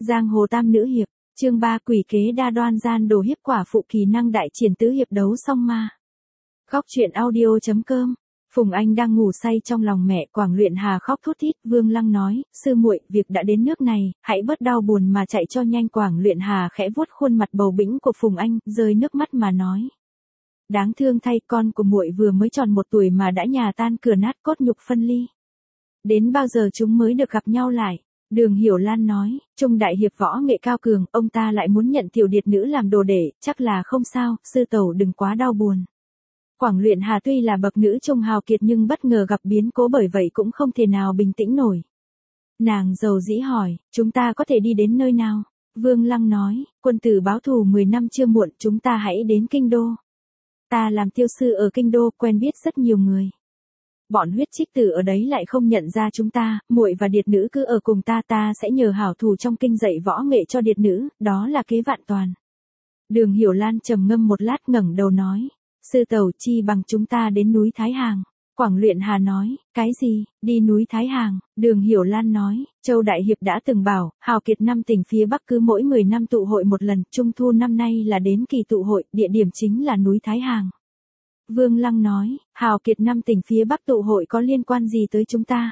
Giang hồ tam nữ hiệp, chương 3 quỷ kế đa đoan gian đồ hiếp quả phụ kỳ năng đại triển tứ hiệp đấu song ma. Góc truyện audio.com. Phùng Anh đang ngủ say trong lòng mẹ, Quảng Luyện Hà khóc thút thít. Vương Lăng nói, sư muội, việc đã đến nước này, hãy bớt đau buồn mà chạy cho nhanh. Quảng Luyện Hà khẽ vuốt khuôn mặt bầu bĩnh của Phùng Anh, rơi nước mắt mà nói. Đáng thương thay, con của muội vừa mới tròn 1 tuổi mà đã nhà tan cửa nát, cốt nhục phân ly. Đến bao giờ chúng mới được gặp nhau lại? Đường Hiểu Lan nói, Trung đại hiệp võ nghệ cao cường, ông ta lại muốn nhận tiểu điệt nữ làm đồ để, chắc là không sao, sư tẩu đừng quá đau buồn. Quảng Luyện Hà tuy là bậc nữ trung hào kiệt nhưng bất ngờ gặp biến cố, bởi vậy cũng không thể nào bình tĩnh nổi. Nàng dầu dĩ hỏi, chúng ta có thể đi đến nơi nào? Vương Lăng nói, quân tử báo thù 10 năm chưa muộn, chúng ta hãy đến kinh đô. Ta làm tiêu sư ở kinh đô, quen biết rất nhiều người. Bọn huyết trích tử ở đấy lại không nhận ra chúng ta, muội và điệt nữ cứ ở cùng ta, ta sẽ nhờ hảo thủ trong kinh dạy võ nghệ cho điệt nữ, đó là kế vạn toàn. Đường Hiểu Lan trầm ngâm một lát ngẩng đầu nói, sư tẩu chi bằng chúng ta đến núi Thái Hàng. Quảng Luyện Hà nói, cái gì, đi núi Thái Hàng? Đường Hiểu Lan nói, Châu Đại Hiệp đã từng bảo, hào kiệt 5 tỉnh phía Bắc cứ mỗi 10 năm tụ hội một lần, trung thu năm nay là đến kỳ tụ hội, địa điểm chính là núi Thái Hàng. Vương Lăng nói, hào kiệt 5 tỉnh phía Bắc tụ hội có liên quan gì tới chúng ta?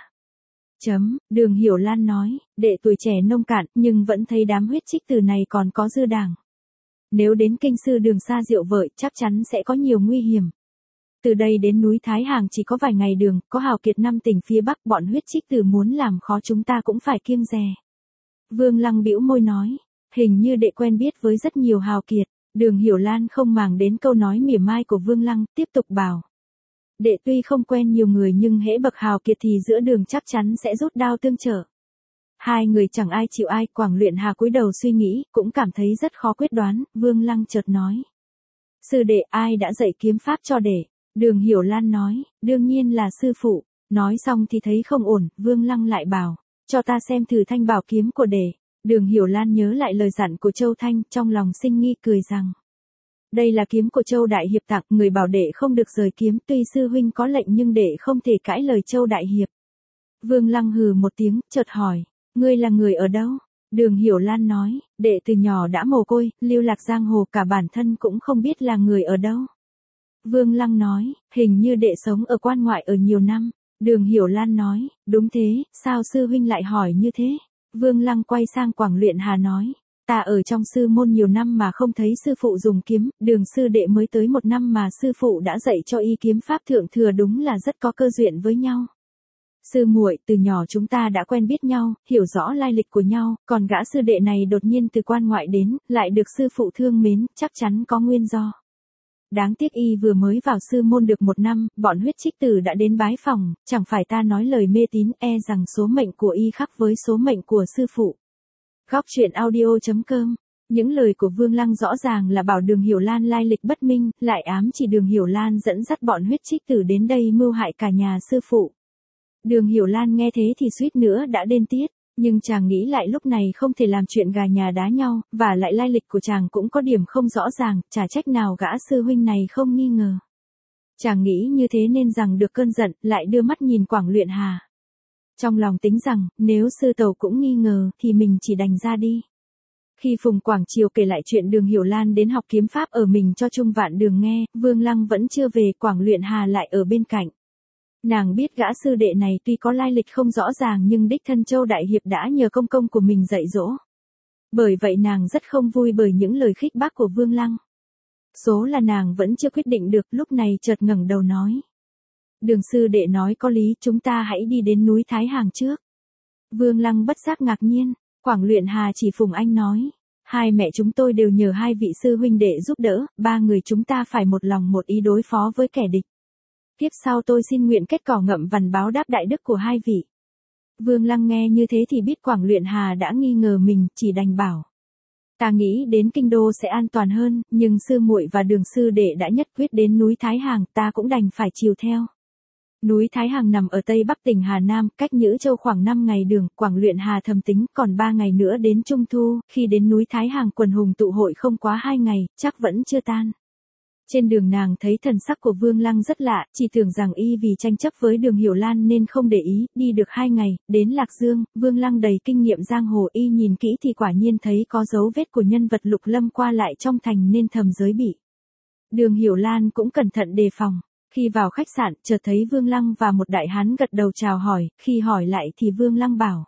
Đường Hiểu Lan nói, đệ tuổi trẻ nông cạn, nhưng vẫn thấy đám huyết trích tử này còn có dư đảng. Nếu đến kinh sư đường xa diệu vợi, chắc chắn sẽ có nhiều nguy hiểm. Từ đây đến núi Thái Hàng chỉ có vài ngày đường, có hào kiệt 5 tỉnh phía Bắc, bọn huyết trích tử muốn làm khó chúng ta cũng phải kiêng dè. Vương Lăng bĩu môi nói, hình như đệ quen biết với rất nhiều hào kiệt. Đường Hiểu Lan không màng đến câu nói mỉa mai của Vương Lăng, tiếp tục bảo. Đệ tuy không quen nhiều người nhưng hễ bậc hào kiệt thì giữa đường chắc chắn sẽ rút đao tương trợ. Hai người chẳng ai chịu ai. Quảng Luyện Hà cúi đầu suy nghĩ, cũng cảm thấy rất khó quyết đoán. Vương Lăng chợt nói. Sư đệ, ai đã dạy kiếm pháp cho đệ? Đường Hiểu Lan nói, đương nhiên là sư phụ. Nói xong thì thấy không ổn, Vương Lăng lại bảo, cho ta xem thử thanh bảo kiếm của đệ. Đường Hiểu Lan nhớ lại lời dặn của Châu Thanh, trong lòng sinh nghi cười rằng. Đây là kiếm của Châu Đại Hiệp tặng, người bảo đệ không được rời kiếm, tuy sư huynh có lệnh nhưng đệ không thể cãi lời Châu Đại Hiệp. Vương Lăng hừ một tiếng, chợt hỏi, ngươi là người ở đâu? Đường Hiểu Lan nói, đệ từ nhỏ đã mồ côi, lưu lạc giang hồ, cả bản thân cũng không biết là người ở đâu. Vương Lăng nói, hình như đệ sống ở quan ngoại ở nhiều năm. Đường Hiểu Lan nói, đúng thế, sao sư huynh lại hỏi như thế? Vương Lăng quay sang Quảng Luyện Hà nói, ta ở trong sư môn nhiều năm mà không thấy sư phụ dùng kiếm, đường sư đệ mới tới 1 năm mà sư phụ đã dạy cho y kiếm pháp thượng thừa, đúng là rất có cơ duyên với nhau. Sư muội, từ nhỏ chúng ta đã quen biết nhau, hiểu rõ lai lịch của nhau, còn gã sư đệ này đột nhiên từ quan ngoại đến, lại được sư phụ thương mến, chắc chắn có nguyên do. Đáng tiếc y vừa mới vào sư môn được 1 năm, bọn huyết trích tử đã đến bái phòng, chẳng phải ta nói lời mê tín, e rằng số mệnh của y khác với số mệnh của sư phụ. Góc truyện audio.com. Những lời của Vương Lăng rõ ràng là bảo Đường Hiểu Lan lai lịch bất minh, lại ám chỉ Đường Hiểu Lan dẫn dắt bọn huyết trích tử đến đây mưu hại cả nhà sư phụ. Đường Hiểu Lan nghe thế thì suýt nữa đã đên tiết. Nhưng chàng nghĩ lại lúc này không thể làm chuyện gà nhà đá nhau, và lại lai lịch của chàng cũng có điểm không rõ ràng, chả trách nào gã sư huynh này không nghi ngờ. Chàng nghĩ như thế nên rằng được cơn giận, lại đưa mắt nhìn Quảng Luyện Hà. Trong lòng tính rằng, nếu sư tẩu cũng nghi ngờ, thì mình chỉ đành ra đi. Khi Phùng Quảng Triều kể lại chuyện Đường Hiểu Lan đến học kiếm pháp ở mình cho Trung Vạn Đường nghe, Vương Lăng vẫn chưa về, Quảng Luyện Hà lại ở bên cạnh. Nàng biết gã sư đệ này tuy có lai lịch không rõ ràng nhưng đích thân Châu Đại Hiệp đã nhờ công công của mình dạy dỗ. Bởi vậy nàng rất không vui bởi những lời khích bác của Vương Lăng. Số là nàng vẫn chưa quyết định được, lúc này chợt ngẩng đầu nói. Đường sư đệ nói có lý, chúng ta hãy đi đến núi Thái Hàng trước. Vương Lăng bất giác ngạc nhiên, Quảng Luyện Hà chỉ Phùng Anh nói. Hai mẹ chúng tôi đều nhờ hai vị sư huynh đệ giúp đỡ, 3 người chúng ta phải một lòng một ý đối phó với kẻ địch. Tiếp sau tôi xin nguyện kết cỏ ngậm vằn báo đáp đại đức của hai vị. Vương Lăng nghe như thế thì biết Quảng Luyện Hà đã nghi ngờ mình, chỉ đành bảo. Ta nghĩ đến kinh đô sẽ an toàn hơn, nhưng sư muội và Đường sư đệ đã nhất quyết đến núi Thái Hàng, ta cũng đành phải chiều theo. Núi Thái Hàng nằm ở tây bắc tỉnh Hà Nam, cách Nhữ Châu khoảng 5 ngày đường, Quảng Luyện Hà thầm tính, còn 3 ngày nữa đến Trung thu, khi đến núi Thái Hàng quần hùng tụ hội không quá 2 ngày, chắc vẫn chưa tan. Trên đường nàng thấy thần sắc của Vương Lăng rất lạ, chỉ tưởng rằng y vì tranh chấp với Đường Hiểu Lan nên không để ý, đi được 2 ngày, đến Lạc Dương, Vương Lăng đầy kinh nghiệm giang hồ y nhìn kỹ thì quả nhiên thấy có dấu vết của nhân vật Lục Lâm qua lại trong thành nên thầm giới bị. Đường Hiểu Lan cũng cẩn thận đề phòng. Khi vào khách sạn, chợt thấy Vương Lăng và một đại hán gật đầu chào hỏi, khi hỏi lại thì Vương Lăng bảo.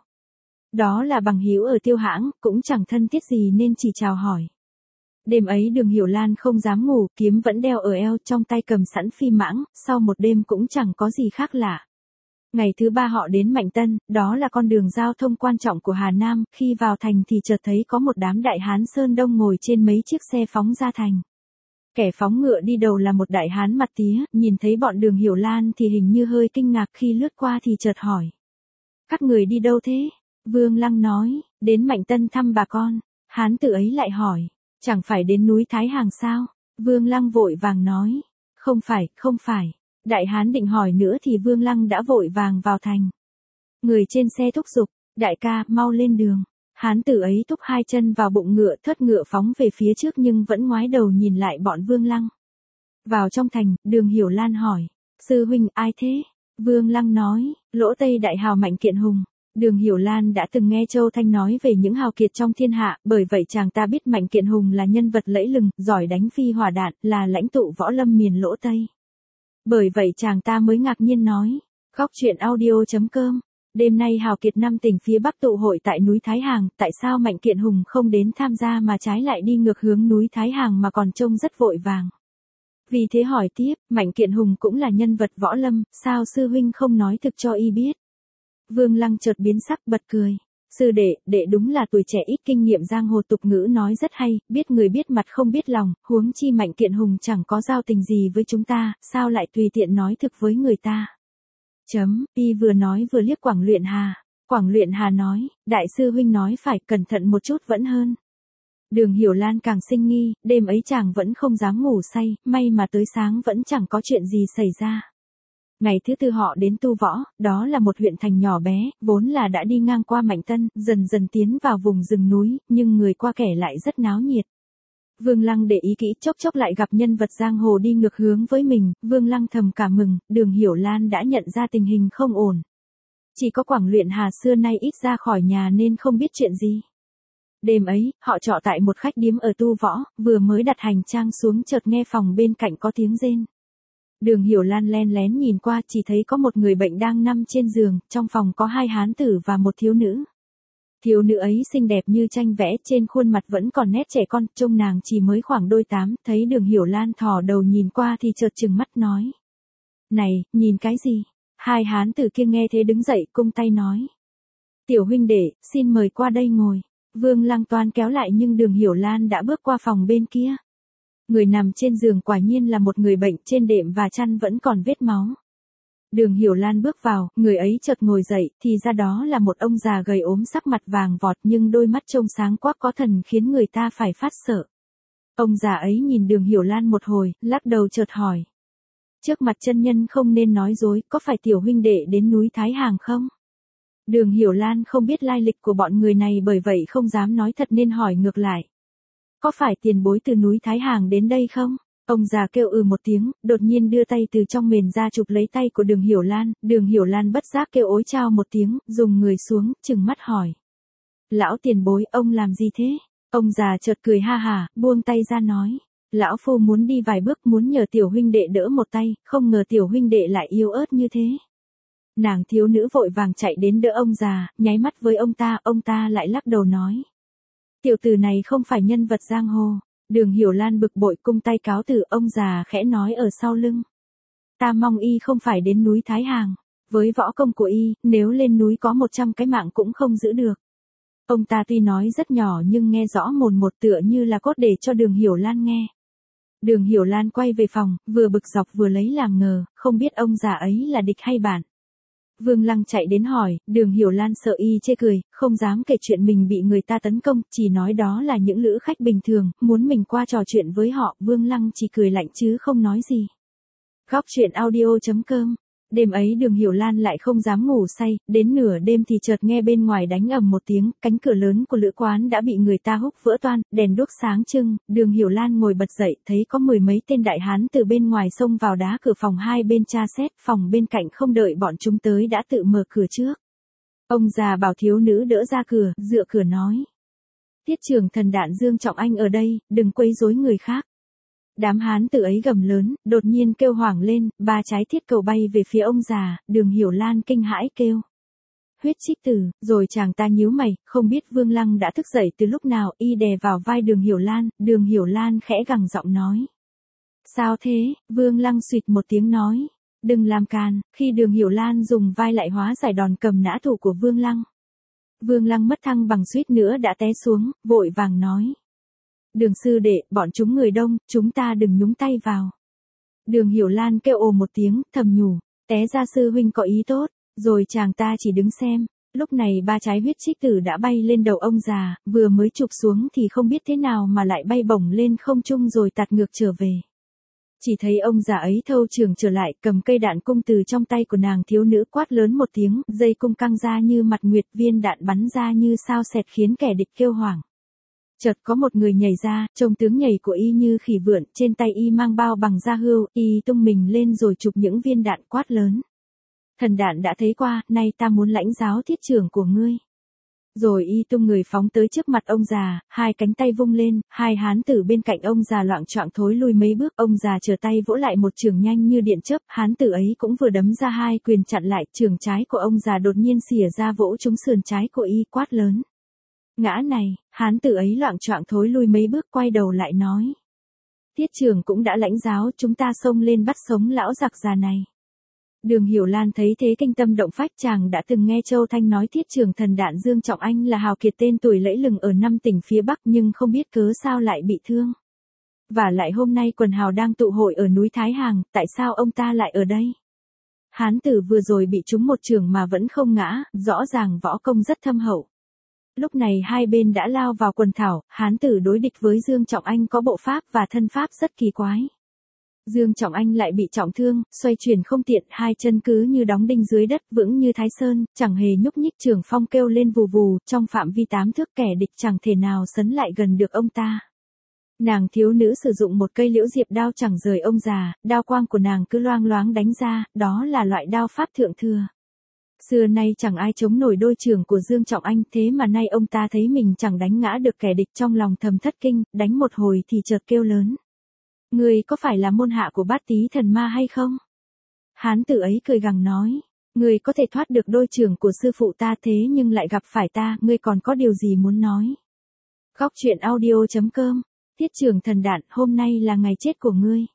Đó là bằng hữu ở Tiêu Hãng, cũng chẳng thân thiết gì nên chỉ chào hỏi. Đêm ấy Đường Hiểu Lan không dám ngủ, kiếm vẫn đeo ở eo, trong tay cầm sẵn phi mãng, sau một đêm cũng chẳng có gì khác lạ. Ngày thứ 3 họ đến Mạnh Tân, đó là con đường giao thông quan trọng của Hà Nam, khi vào thành thì chợt thấy có một đám đại hán Sơn Đông ngồi trên mấy chiếc xe phóng ra thành. Kẻ phóng ngựa đi đầu là một đại hán mặt tía, nhìn thấy bọn Đường Hiểu Lan thì hình như hơi kinh ngạc, khi lướt qua thì chợt hỏi. Các người đi đâu thế? Vương Lăng nói, đến Mạnh Tân thăm bà con. Hán tử ấy lại hỏi, chẳng phải đến núi Thái Hàng sao? Vương Lăng vội vàng nói, không phải, không phải. Đại hán định hỏi nữa thì Vương Lăng đã vội vàng vào thành. Người trên xe thúc giục, đại ca, mau lên đường. Hán tử ấy thúc 2 chân vào bụng ngựa, thớt ngựa phóng về phía trước nhưng vẫn ngoái đầu nhìn lại bọn Vương Lăng. Vào trong thành, Đường Hiểu Lan hỏi, sư huynh ai thế? Vương Lăng nói, Lỗ Tây đại hào Mạnh Kiện Hùng. Đường Hiểu Lan đã từng nghe Châu Thanh nói về những hào kiệt trong thiên hạ, bởi vậy chàng ta biết Mạnh Kiện Hùng là nhân vật lẫy lừng, giỏi đánh phi hỏa đạn, là lãnh tụ võ lâm miền Lỗ Tây. Bởi vậy chàng ta mới ngạc nhiên nói, Góc truyện audio.com, đêm nay hào kiệt 5 tỉnh phía Bắc tụ hội tại núi Thái Hàng, tại sao Mạnh Kiện Hùng không đến tham gia mà trái lại đi ngược hướng núi Thái Hàng mà còn trông rất vội vàng. Vì thế hỏi tiếp, Mạnh Kiện Hùng cũng là nhân vật võ lâm, sao sư huynh không nói thực cho y biết? Vương Lăng chợt biến sắc bật cười. Sư đệ đúng là tuổi trẻ ít kinh nghiệm giang hồ, tục ngữ nói rất hay, biết người biết mặt không biết lòng, huống chi Mạnh Kiện Hùng chẳng có giao tình gì với chúng ta, sao lại tùy tiện nói thực với người ta. Y vừa nói vừa liếc Quảng Luyện Hà. Quảng Luyện Hà nói, đại sư huynh nói phải, cẩn thận một chút vẫn hơn. Đường Hiểu Lan càng sinh nghi, đêm ấy chàng vẫn không dám ngủ say, may mà tới sáng vẫn chẳng có chuyện gì xảy ra. Ngày thứ 4 họ đến Tu Võ, đó là một huyện thành nhỏ bé, vốn là đã đi ngang qua Mạnh Tân, dần dần tiến vào vùng rừng núi, nhưng người qua kẻ lại rất náo nhiệt. Vương Lăng để ý kỹ, chốc chốc lại gặp nhân vật giang hồ đi ngược hướng với mình, Vương Lăng thầm cảm mừng, Đường Hiểu Lan đã nhận ra tình hình không ổn. Chỉ có Quảng Luyện Hà xưa nay ít ra khỏi nhà nên không biết chuyện gì. Đêm ấy, họ trọ tại một khách điếm ở Tu Võ, vừa mới đặt hành trang xuống chợt nghe phòng bên cạnh có tiếng rên. Đường Hiểu Lan len lén nhìn qua, chỉ thấy có một người bệnh đang nằm trên giường, trong phòng có 2 hán tử và một thiếu nữ. Thiếu nữ ấy xinh đẹp như tranh vẽ, trên khuôn mặt vẫn còn nét trẻ con, trông nàng chỉ mới khoảng đôi 8, thấy Đường Hiểu Lan thò đầu nhìn qua thì chợt trừng mắt nói. Này, nhìn cái gì? 2 hán tử kia nghe thế đứng dậy, cung tay nói. Tiểu huynh đệ, xin mời qua đây ngồi. Vương Lăng toan kéo lại nhưng Đường Hiểu Lan đã bước qua phòng bên kia. Người nằm trên giường quả nhiên là một người bệnh, trên đệm và chăn vẫn còn vết máu. Đường Hiểu Lan bước vào, người ấy chợt ngồi dậy, thì ra đó là một ông già gầy ốm, sắc mặt vàng vọt nhưng đôi mắt trông sáng quắc có thần khiến người ta phải phát sợ. Ông già ấy nhìn Đường Hiểu Lan một hồi, lắc đầu chợt hỏi. Trước mặt chân nhân không nên nói dối, có phải tiểu huynh đệ đến núi Thái Hàng không? Đường Hiểu Lan không biết lai lịch của bọn người này, bởi vậy không dám nói thật nên hỏi ngược lại. Có phải tiền bối từ núi Thái Hàng đến đây không? Ông già kêu một tiếng, đột nhiên đưa tay từ trong mền ra chụp lấy tay của Đường Hiểu Lan bất giác kêu ối chao một tiếng, dùng người xuống, trừng mắt hỏi. Lão tiền bối, ông làm gì thế? Ông già chợt cười ha hả, buông tay ra nói. Lão phu muốn đi vài bước, muốn nhờ tiểu huynh đệ đỡ một tay, không ngờ tiểu huynh đệ lại yếu ớt như thế. Nàng thiếu nữ vội vàng chạy đến đỡ ông già, nháy mắt với ông ta lại lắc đầu nói. Tiểu tử này không phải nhân vật giang hồ. Đường Hiểu Lan bực bội cung tay cáo từ, ông già khẽ nói ở sau lưng. Ta mong y không phải đến núi Thái Hàng. Với võ công của y, nếu lên núi có 100 cái mạng cũng không giữ được. Ông ta tuy nói rất nhỏ nhưng nghe rõ mồn một, tựa như là cốt để cho Đường Hiểu Lan nghe. Đường Hiểu Lan quay về phòng, vừa bực dọc vừa lấy làm ngờ, không biết ông già ấy là địch hay bạn. Vương Lăng chạy đến hỏi, Đường Hiểu Lan sợ y chê cười, không dám kể chuyện mình bị người ta tấn công, chỉ nói đó là những lữ khách bình thường, muốn mình qua trò chuyện với họ. Vương Lăng chỉ cười lạnh chứ không nói gì. Góc truyện audio.com Đêm ấy Đường Hiểu Lan lại không dám ngủ say, đến nửa đêm thì chợt nghe bên ngoài đánh ầm một tiếng, cánh cửa lớn của lữ quán đã bị người ta húc vỡ toang, đèn đuốc sáng trưng, Đường Hiểu Lan ngồi bật dậy, thấy có mười mấy tên đại hán từ bên ngoài xông vào đá cửa phòng hai bên tra xét, phòng bên cạnh không đợi bọn chúng tới đã tự mở cửa trước. Ông già bảo thiếu nữ đỡ ra cửa, dựa cửa nói: "Tiết trưởng thần đạn Dương Trọng Anh ở đây, đừng quấy rối người khác." Đám hán tử ấy gầm lớn, đột nhiên kêu hoảng lên, ba trái thiết cầu bay về phía ông già, Đường Hiểu Lan kinh hãi kêu: "Huyết trích tử!" Rồi chàng ta nhíu mày, không biết Vương Lăng đã thức dậy từ lúc nào, y đè vào vai Đường Hiểu Lan khẽ gằn giọng nói: "Sao thế?" Vương Lăng xụt một tiếng nói: "Đừng làm càn." Khi Đường Hiểu Lan dùng vai lại hóa giải đòn cầm nã thủ của Vương Lăng. Vương Lăng mất thăng bằng suýt nữa đã té xuống, vội vàng nói: "Đường sư đệ, bọn chúng người đông, chúng ta đừng nhúng tay vào." Đường Hiểu Lan kêu ồ một tiếng, thầm nhủ: "Té ra sư huynh có ý tốt." Rồi chàng ta chỉ đứng xem. Lúc này ba trái huyết trích tử đã bay lên đầu ông già, vừa mới chụp xuống thì không biết thế nào mà lại bay bổng lên không trung rồi tạt ngược trở về. Chỉ thấy ông già ấy thâu trường trở lại, cầm cây đạn cung từ trong tay của nàng thiếu nữ, quát lớn một tiếng, dây cung căng ra như mặt nguyệt, viên đạn bắn ra như sao xẹt khiến kẻ địch kêu hoảng. Chợt có một người nhảy ra, trông tướng nhảy của y như khỉ vượn, trên tay y mang bao bằng da hươu, y tung mình lên rồi chụp những viên đạn, quát lớn: "Thần đạn đã thấy qua, nay ta muốn lãnh giáo thiết trưởng của ngươi." Rồi y tung người phóng tới trước mặt ông già, hai cánh tay vung lên, hai hán tử bên cạnh ông già loạng choạng thối lui mấy bước, ông già trở tay vỗ lại một chưởng nhanh như điện chớp, hán tử ấy cũng vừa đấm ra hai quyền chặn lại, chưởng trái của ông già đột nhiên xỉa ra vỗ trúng sườn trái của y, quát lớn: "Ngã này!" Hán tử ấy loạng choạng thối lui mấy bước, quay đầu lại nói: "Tiết trưởng cũng đã lãnh giáo, chúng ta xông lên bắt sống lão giặc già này." Đường Hiểu Lan thấy thế kinh tâm động phách, chàng đã từng nghe Châu Thanh nói thiết trưởng thần đạn Dương Trọng Anh là hào kiệt tên tuổi lẫy lừng ở 5 tỉnh phía Bắc, nhưng không biết cớ sao lại bị thương. Và lại hôm nay quần hào đang tụ hội ở núi Thái Hàng, tại sao ông ta lại ở đây? Hán tử vừa rồi bị trúng một chưởng mà vẫn không ngã, rõ ràng võ công rất thâm hậu. Lúc này hai bên đã lao vào quần thảo, hán tử đối địch với Dương Trọng Anh có bộ pháp và thân pháp rất kỳ quái. Dương Trọng Anh lại bị trọng thương, xoay chuyển không tiện, hai chân cứ như đóng đinh dưới đất, vững như Thái Sơn, chẳng hề nhúc nhích. Trường phong kêu lên vù vù, trong phạm vi 8 thước, kẻ địch chẳng thể nào sấn lại gần được ông ta. Nàng thiếu nữ sử dụng một cây liễu diệp đao chẳng rời ông già, đao quang của nàng cứ loang loáng đánh ra, đó là loại đao pháp thượng thừa. Xưa nay chẳng ai chống nổi đôi trường của Dương Trọng Anh, thế mà nay ông ta thấy mình chẳng đánh ngã được kẻ địch, trong lòng thầm thất kinh, đánh một hồi thì chợt kêu lớn: "Ngươi có phải là môn hạ của Bát Tý Thần Ma hay không?" Hán tử ấy cười gằn nói: "Ngươi có thể thoát được đôi trường của sư phụ ta, thế nhưng lại gặp phải ta, ngươi còn có điều gì muốn nói?" Góc truyện audio.com. Tiết trưởng thần đạn, hôm nay là ngày chết của ngươi.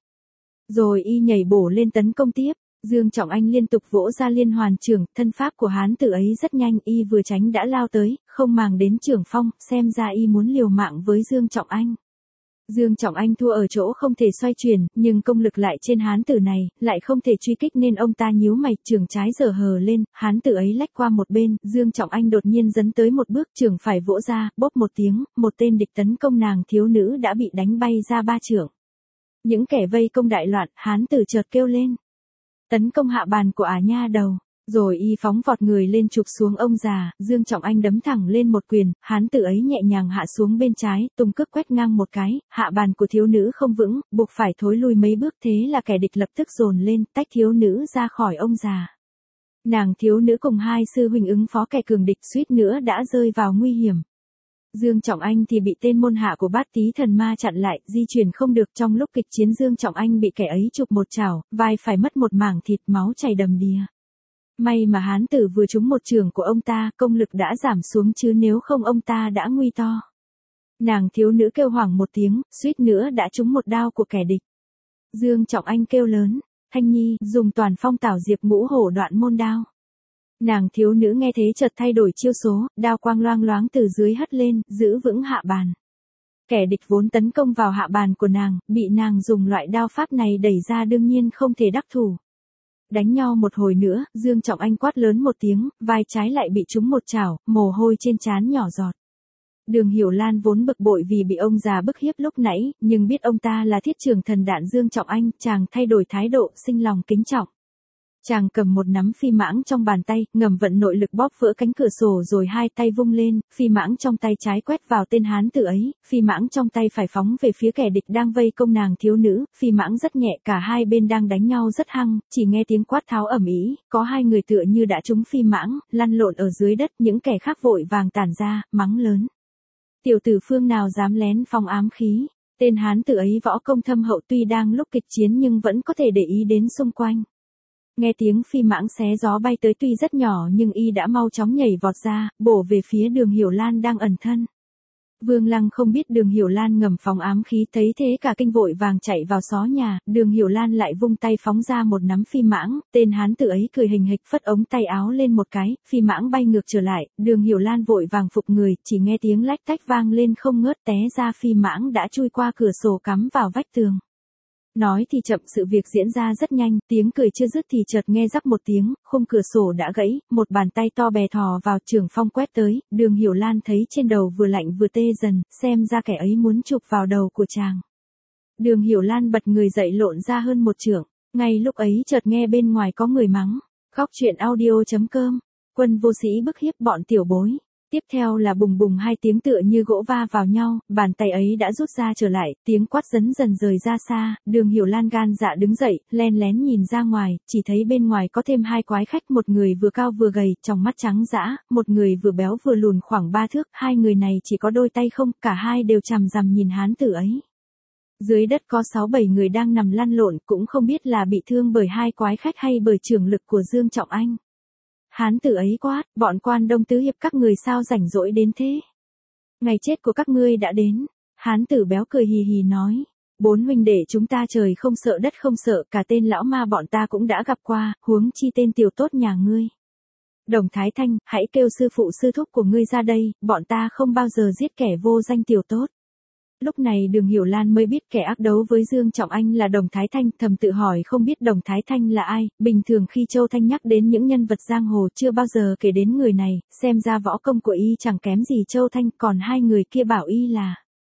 Rồi y nhảy bổ lên tấn công tiếp. Dương Trọng Anh liên tục vỗ ra liên hoàn chưởng, thân pháp của hán tử ấy rất nhanh, y vừa tránh đã lao tới, không màng đến chưởng phong, xem ra y muốn liều mạng với Dương Trọng Anh. Dương Trọng Anh thua ở chỗ không thể xoay chuyển, nhưng công lực lại trên hán tử này, lại không thể truy kích nên ông ta nhíu mày, chưởng trái giở hờ lên, hán tử ấy lách qua một bên, Dương Trọng Anh đột nhiên dấn tới một bước, chưởng phải vỗ ra, bốp một tiếng, một tên địch tấn công nàng thiếu nữ đã bị đánh bay ra 3 chưởng. Những kẻ vây công đại loạn, hán tử chợt kêu lên: "Tấn công hạ bàn của ả nha đầu." Rồi y phóng vọt người lên chụp xuống ông già, Dương Trọng Anh đấm thẳng lên một quyền, hán tử ấy nhẹ nhàng hạ xuống bên trái, tung cước quét ngang một cái, hạ bàn của thiếu nữ không vững, buộc phải thối lui mấy bước, thế là kẻ địch lập tức dồn lên, tách thiếu nữ ra khỏi ông già. Nàng thiếu nữ cùng hai sư huynh ứng phó kẻ cường địch, suýt nữa đã rơi vào nguy hiểm. Dương Trọng Anh thì bị tên môn hạ của Bát Tý Thần Ma chặn lại, di chuyển không được. Trong lúc kịch chiến Dương Trọng Anh bị kẻ ấy chụp một chảo, vai phải mất một mảng thịt, máu chảy đầm đìa. May mà hán tử vừa trúng một chưởng của ông ta, công lực đã giảm xuống, chứ nếu không ông ta đã nguy to. Nàng thiếu nữ kêu hoảng một tiếng, suýt nữa đã trúng một đao của kẻ địch. Dương Trọng Anh kêu lớn: "Thanh Nhi, dùng toàn phong tảo diệp ngũ hổ đoạn môn đao." Nàng thiếu nữ nghe thế chợt thay đổi chiêu số, đao quang loang loáng từ dưới hất lên, giữ vững hạ bàn. Kẻ địch vốn tấn công vào hạ bàn của nàng, bị nàng dùng loại đao pháp này đẩy ra, đương nhiên không thể đắc thủ. Đánh nhau một hồi nữa, Dương Trọng Anh quát lớn một tiếng, vai trái lại bị trúng một chảo, mồ hôi trên trán nhỏ giọt. Đường Hiểu Lan vốn bực bội vì bị ông già bức hiếp lúc nãy, nhưng biết ông ta là thiết trưởng thần đạn Dương Trọng Anh, chàng thay đổi thái độ, sinh lòng kính trọng. Chàng cầm một nắm phi mãng trong bàn tay, ngầm vận nội lực bóp vỡ cánh cửa sổ rồi hai tay vung lên, phi mãng trong tay trái quét vào tên hán tử ấy, phi mãng trong tay phải phóng về phía kẻ địch đang vây công nàng thiếu nữ, phi mãng rất nhẹ, cả hai bên đang đánh nhau rất hăng, chỉ nghe tiếng quát tháo ầm ĩ, có hai người tựa như đã trúng phi mãng, lăn lộn ở dưới đất, những kẻ khác vội vàng tản ra, mắng lớn. Tiểu tử phương nào dám lén phong ám khí? Tên hán tử ấy võ công thâm hậu, tuy đang lúc kịch chiến nhưng vẫn có thể để ý đến xung quanh. Nghe tiếng phi mãng xé gió bay tới, tuy rất nhỏ nhưng y đã mau chóng nhảy vọt ra, bổ về phía Đường Hiểu Lan đang ẩn thân. Vương Lăng không biết Đường Hiểu Lan ngầm phóng ám khí, thấy thế cả kinh vội vàng chạy vào xó nhà, Đường Hiểu Lan lại vung tay phóng ra một nắm phi mãng, tên hán tử ấy cười hình hịch phất ống tay áo lên một cái, phi mãng bay ngược trở lại, Đường Hiểu Lan vội vàng phục người, chỉ nghe tiếng lách tách vang lên không ngớt, té ra phi mãng đã chui qua cửa sổ cắm vào vách tường. Nói thì chậm, sự việc diễn ra rất nhanh, tiếng cười chưa dứt thì chợt nghe rắc một tiếng, khung cửa sổ đã gãy, một bàn tay to bè thò vào, Trường Phong quét tới, Đường Hiểu Lan thấy trên đầu vừa lạnh vừa tê dần, xem ra kẻ ấy muốn chụp vào đầu của chàng. Đường Hiểu Lan bật người dậy lộn ra hơn một chưởng, ngay lúc ấy chợt nghe bên ngoài có người mắng, Góc truyện audio.com, Quân vô sĩ bức hiếp bọn tiểu bối. Tiếp theo là bùng bùng hai tiếng tựa như gỗ va vào nhau, bàn tay ấy đã rút ra trở lại, tiếng quát dần dần rời ra xa, Đường Hiểu Lan gan dạ đứng dậy, len lén nhìn ra ngoài, chỉ thấy bên ngoài có thêm hai quái khách, một người vừa cao vừa gầy, tròng mắt trắng dã, một người vừa béo vừa lùn khoảng 3 thước, hai người này chỉ có đôi tay không, cả hai đều chằm chằm nhìn hán tử ấy. Dưới đất có 6-7 người đang nằm lăn lộn, cũng không biết là bị thương bởi hai quái khách hay bởi chưởng lực của Dương Trọng Anh. Hán tử ấy quát, bọn Quan Đông tứ hiệp các người sao rảnh rỗi đến thế? Ngày chết của các ngươi đã đến. Hán tử béo cười hì hì nói, 4 huynh đệ chúng ta trời không sợ đất không sợ, cả tên lão ma bọn ta cũng đã gặp qua, huống chi tên tiểu tốt nhà ngươi. Đồng Thái Thanh, hãy kêu sư phụ sư thúc của ngươi ra đây, bọn ta không bao giờ giết kẻ vô danh tiểu tốt. Lúc này Đường Hiểu Lan mới biết kẻ ác đấu với Dương Trọng Anh là Đồng Thái Thanh, thầm tự hỏi không biết Đồng Thái Thanh là ai, bình thường khi Châu Thanh nhắc đến những nhân vật giang hồ chưa bao giờ kể đến người này, xem ra võ công của y chẳng kém gì Châu Thanh, còn hai người kia bảo y là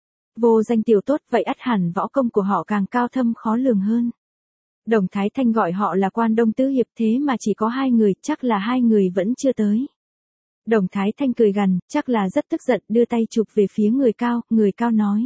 vô danh tiểu tốt, vậy ắt hẳn võ công của họ càng cao thâm khó lường hơn. Đồng Thái Thanh gọi họ là Quan Đông tứ hiệp, thế mà chỉ có 2 người, chắc là 2 người vẫn chưa tới. Đồng Thái Thanh cười gằn, chắc là rất tức giận, đưa tay chụp về phía người cao nói.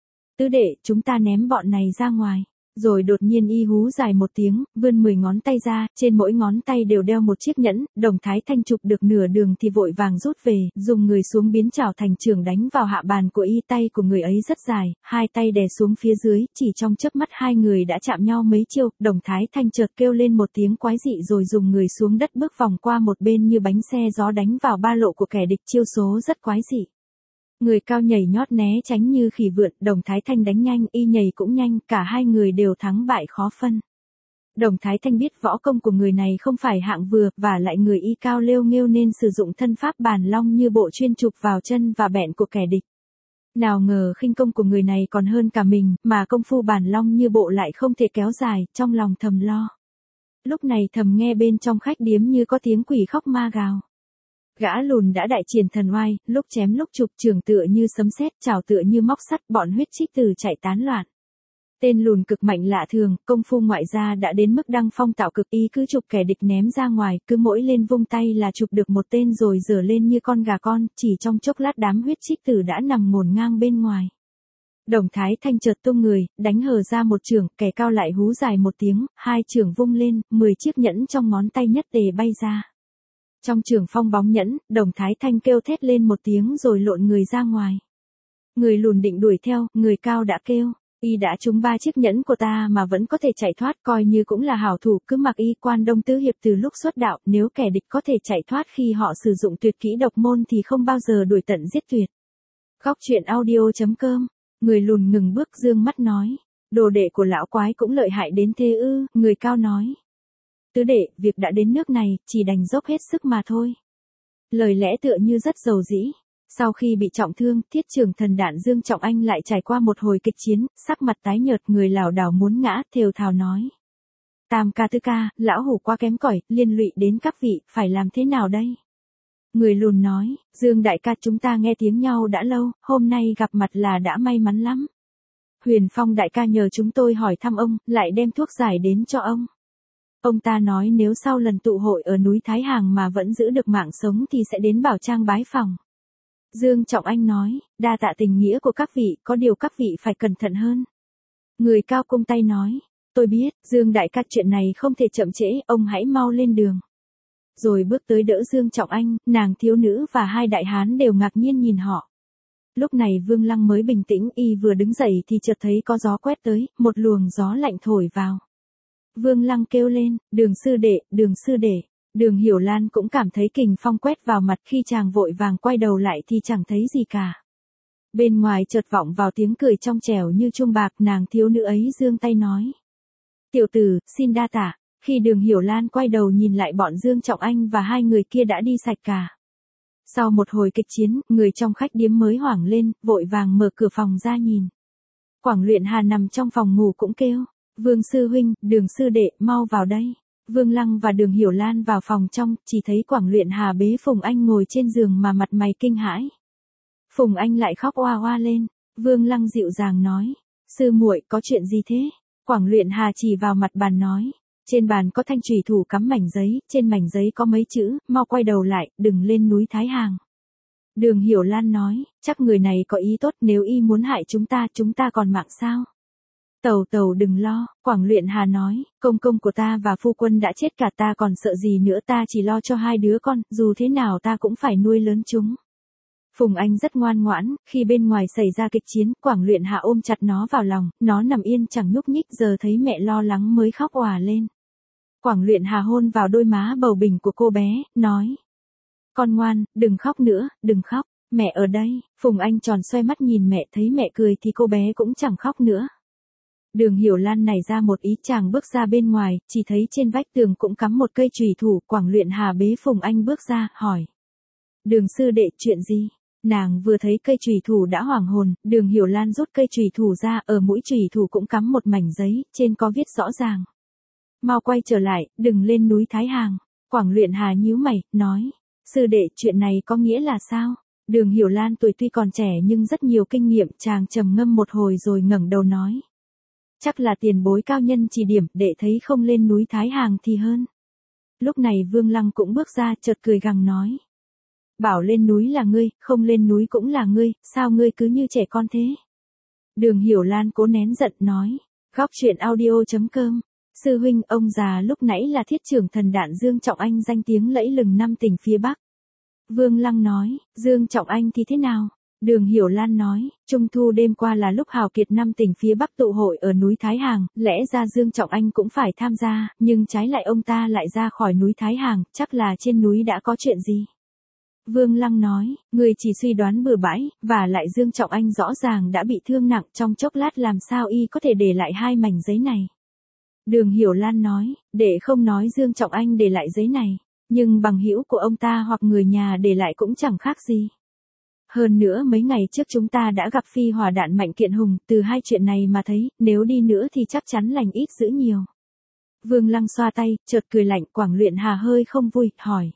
Tứ đệ, chúng ta ném bọn này ra ngoài. Rồi đột nhiên y hú dài một tiếng, vươn 10 ngón tay ra, trên mỗi ngón tay đều đeo một chiếc nhẫn, Đồng Thái Thanh chụp được nửa đường thì vội vàng rút về, dùng người xuống biến chảo thành chưởng đánh vào hạ bàn của y, tay của người ấy rất dài, hai tay đè xuống phía dưới, chỉ trong chớp mắt hai người đã chạm nhau mấy chiêu, Đồng Thái Thanh chợt kêu lên một tiếng quái dị rồi dùng người xuống đất bước vòng qua một bên như bánh xe gió đánh vào ba lộ của kẻ địch, chiêu số rất quái dị. Người cao nhảy nhót né tránh như khỉ vượn, Đồng Thái Thanh đánh nhanh, y nhảy cũng nhanh, cả hai người đều thắng bại khó phân. Đồng Thái Thanh biết võ công của người này không phải hạng vừa, và lại người y cao lêu nghêu nên sử dụng thân pháp bàn long như bộ chuyên chụp vào chân và bẹn của kẻ địch. Nào ngờ khinh công của người này còn hơn cả mình, mà công phu bàn long như bộ lại không thể kéo dài, trong lòng thầm lo. Lúc này thầm nghe bên trong khách điếm như có tiếng quỷ khóc ma gào. Gã lùn đã đại triển thần oai, lúc chém lúc chụp, trường tựa như sấm sét, chảo tựa như móc sắt, bọn huyết trích từ chạy tán loạn. Tên lùn cực mạnh lạ thường, công phu ngoại gia đã đến mức đăng phong tạo cực, ý cứ chụp kẻ địch ném ra ngoài, cứ mỗi lên vung tay là chụp được một tên rồi giở lên như con gà con, chỉ trong chốc lát đám huyết trích tử đã nằm ngổn ngang bên ngoài. Đồng Thái Thanh chợt tung người, đánh hờ ra một chưởng, kẻ cao lại hú dài một tiếng, hai chưởng vung lên, 10 chiếc nhẫn trong ngón tay nhất tề bay ra. Trong trường phong bóng nhẫn, Đồng Thái Thanh kêu thét lên một tiếng rồi lộn người ra ngoài. Người lùn định đuổi theo, người cao đã kêu, y đã trúng 3 chiếc nhẫn của ta mà vẫn có thể chạy thoát, coi như cũng là hảo thủ, cứ mặc y. Quan Đông tứ hiệp từ lúc xuất đạo, nếu kẻ địch có thể chạy thoát khi họ sử dụng tuyệt kỹ độc môn thì không bao giờ đuổi tận giết tuyệt. Góc truyện audio.com, người lùn ngừng bước dương mắt nói, đồ đệ của lão quái cũng lợi hại đến thế ư? Người cao nói. Tứ đệ, việc đã đến nước này, chỉ đành dốc hết sức mà thôi. Lời lẽ tựa như rất dầu dĩ. Sau khi bị trọng thương, Thiết Trường Thần Đạn Dương Trọng Anh lại trải qua một hồi kịch chiến, sắc mặt tái nhợt, người lảo đảo muốn ngã, thều thào nói. Tam ca tứ ca, lão hủ quá kém cỏi, liên lụy đến các vị, phải làm thế nào đây? Người lùn nói, Dương đại ca, chúng ta nghe tiếng nhau đã lâu, hôm nay gặp mặt là đã may mắn lắm. Huyền Phong đại ca nhờ chúng tôi hỏi thăm ông, lại đem thuốc giải đến cho ông. Ông ta nói nếu sau lần tụ hội ở núi Thái Hàng mà vẫn giữ được mạng sống thì sẽ đến Bảo Trang bái phòng. Dương Trọng Anh nói, đa tạ tình nghĩa của các vị, có điều các vị phải cẩn thận hơn. Người cao cung tay nói, tôi biết, Dương đại ca, chuyện này không thể chậm trễ, ông hãy mau lên đường. Rồi bước tới đỡ Dương Trọng Anh, nàng thiếu nữ và hai đại hán đều ngạc nhiên nhìn họ. Lúc này Vương Lăng mới bình tĩnh, y vừa đứng dậy thì chợt thấy có gió quét tới, một luồng gió lạnh thổi vào. Vương Lăng kêu lên, Đường sư đệ, Đường sư đệ. Đường Hiểu Lan cũng cảm thấy kình phong quét vào mặt, khi chàng vội vàng quay đầu lại thì chẳng thấy gì cả. Bên ngoài chợt vọng vào tiếng cười trong trẻo như chuông bạc, nàng thiếu nữ ấy giương tay nói. Tiểu tử, xin đa tạ. Khi Đường Hiểu Lan quay đầu nhìn lại, bọn Dương Trọng Anh và hai người kia đã đi sạch cả. Sau một hồi kịch chiến, người trong khách điếm mới hoảng lên, vội vàng mở cửa phòng ra nhìn. Quảng Luyện Hà nằm trong phòng ngủ cũng kêu, Vương sư huynh, Đường sư đệ, mau vào đây. Vương Lăng và Đường Hiểu Lan vào phòng trong, chỉ thấy Quảng Luyện Hà bế Phùng Anh ngồi trên giường mà mặt mày kinh hãi. Phùng Anh lại khóc oa oa lên. Vương Lăng dịu dàng nói, sư muội, có chuyện gì thế? Quảng Luyện Hà chỉ vào mặt bàn nói, trên bàn có thanh chùy thủ cắm mảnh giấy, trên mảnh giấy có mấy chữ, mau quay đầu lại, đừng lên núi Thái Hàng. Đường Hiểu Lan nói, chắc người này có ý tốt, nếu y muốn hại chúng ta còn mạng sao? Tẩu tẩu đừng lo, Quảng Luyện Hà nói, công công của ta và phu quân đã chết cả, ta còn sợ gì nữa, ta chỉ lo cho hai đứa con, dù thế nào ta cũng phải nuôi lớn chúng. Phùng Anh rất ngoan ngoãn, khi bên ngoài xảy ra kịch chiến, Quảng Luyện Hà ôm chặt nó vào lòng, nó nằm yên chẳng nhúc nhích, giờ thấy mẹ lo lắng mới khóc òa lên. Quảng Luyện Hà hôn vào đôi má bầu bỉnh của cô bé, nói. Con ngoan, đừng khóc nữa, đừng khóc, mẹ ở đây. Phùng Anh tròn xoay mắt nhìn mẹ, thấy mẹ cười thì cô bé cũng chẳng khóc nữa. Đường Hiểu Lan nảy ra một ý, chàng bước ra bên ngoài, chỉ thấy trên vách tường cũng cắm một cây chùy thủ. Quảng Luyện Hà bế Phùng Anh bước ra, hỏi. Đường sư đệ, chuyện gì? Nàng vừa thấy cây chùy thủ đã hoảng hồn. Đường Hiểu Lan rút cây chùy thủ ra, ở mũi chùy thủ cũng cắm một mảnh giấy, trên có viết rõ ràng. Mau quay trở lại, đừng lên núi Thái Hàng. Quảng Luyện Hà nhíu mày, nói. Sư đệ, chuyện này có nghĩa là sao? Đường Hiểu Lan tuổi tuy còn trẻ nhưng rất nhiều kinh nghiệm, chàng trầm ngâm một hồi rồi ngẩng đầu nói. Chắc là tiền bối cao nhân chỉ điểm, đệ thấy không lên núi Thái Hàng thì hơn. Lúc này Vương Lăng cũng bước ra, chợt cười gằn nói. Bảo lên núi là ngươi, không lên núi cũng là ngươi, sao ngươi cứ như trẻ con thế? Đường Hiểu Lan cố nén giận nói. Góc truyện audio.com. Sư huynh, ông già lúc nãy là thiết trưởng thần đạn Dương Trọng Anh, danh tiếng lẫy lừng 5 tỉnh phía Bắc. Vương Lăng nói, Dương Trọng Anh thì thế nào? Đường Hiểu Lan nói, Trung thu đêm qua là lúc hào kiệt 5 tỉnh phía Bắc tụ hội ở núi Thái Hàng, lẽ ra Dương Trọng Anh cũng phải tham gia, nhưng trái lại ông ta lại ra khỏi núi Thái Hàng, chắc là trên núi đã có chuyện gì. Vương Lăng nói, người chỉ suy đoán bừa bãi, và lại Dương Trọng Anh rõ ràng đã bị thương nặng, trong chốc lát làm sao y có thể để lại hai mảnh giấy này. Đường Hiểu Lan nói, để không nói Dương Trọng Anh để lại giấy này, nhưng bằng hữu của ông ta hoặc người nhà để lại cũng chẳng khác gì. Hơn nữa mấy ngày trước chúng ta đã gặp phi hỏa đạn Mạnh Kiện Hùng, từ hai chuyện này mà thấy, nếu đi nữa thì chắc chắn lành ít dữ nhiều. Vương Lăng xoa tay, chợt cười lạnh. Quảng Luyện Hà hơi không vui, hỏi.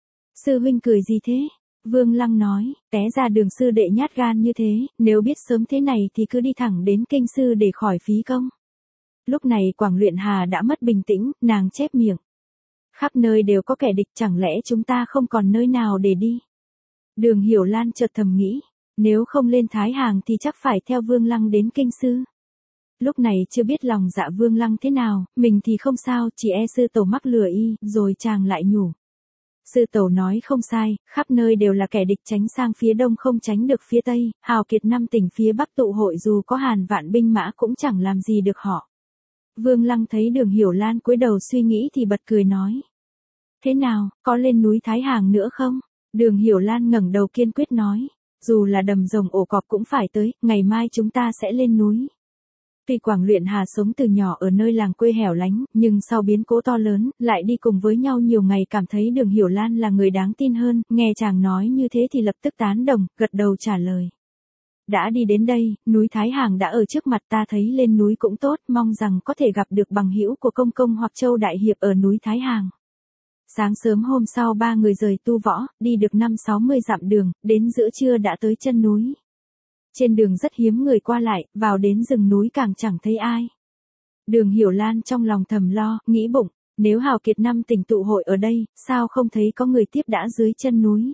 Sư huynh cười gì thế? Vương Lăng nói, té ra Đường sư đệ nhát gan như thế, nếu biết sớm thế này thì cứ đi thẳng đến kinh sư để khỏi phí công. Lúc này Quảng Luyện Hà đã mất bình tĩnh, nàng chép miệng. Khắp nơi đều có kẻ địch, chẳng lẽ chúng ta không còn nơi nào để đi? Đường Hiểu Lan chợt thầm nghĩ, nếu không lên Thái Hàng thì chắc phải theo Vương Lăng đến kinh sư. Lúc này chưa biết lòng dạ Vương Lăng thế nào, mình thì không sao, chỉ e sư tẩu mắc lừa y, rồi chàng lại nhủ. Sư tẩu nói không sai, khắp nơi đều là kẻ địch, tránh sang phía đông không tránh được phía tây, hào kiệt 5 tỉnh phía Bắc tụ hội dù có ngàn vạn binh mã cũng chẳng làm gì được họ. Vương Lăng thấy Đường Hiểu Lan cúi đầu suy nghĩ thì bật cười nói. Thế nào, có lên núi Thái Hàng nữa không? Đường Hiểu Lan ngẩng đầu kiên quyết nói. Dù là đầm rồng ổ cọp cũng phải tới, ngày mai chúng ta sẽ lên núi. Tuy Quảng Luyện Hà sống từ nhỏ ở nơi làng quê hẻo lánh, nhưng sau biến cố to lớn, lại đi cùng với nhau nhiều ngày, cảm thấy Đường Hiểu Lan là người đáng tin hơn, nghe chàng nói như thế thì lập tức tán đồng, gật đầu trả lời. Đã đi đến đây, núi Thái Hàng đã ở trước mặt, ta thấy lên núi cũng tốt, mong rằng có thể gặp được bằng hữu của công công hoặc Châu Đại Hiệp ở núi Thái Hàng. Sáng sớm hôm sau ba người rời tu võ, đi được 50-60 dặm đường, đến giữa trưa đã tới chân núi. Trên đường rất hiếm người qua lại, vào đến rừng núi càng chẳng thấy ai. Đường Hiểu Lan trong lòng thầm lo, nghĩ bụng, Nếu hào kiệt năm tỉnh tụ hội ở đây, sao không thấy có người tiếp đã dưới chân núi.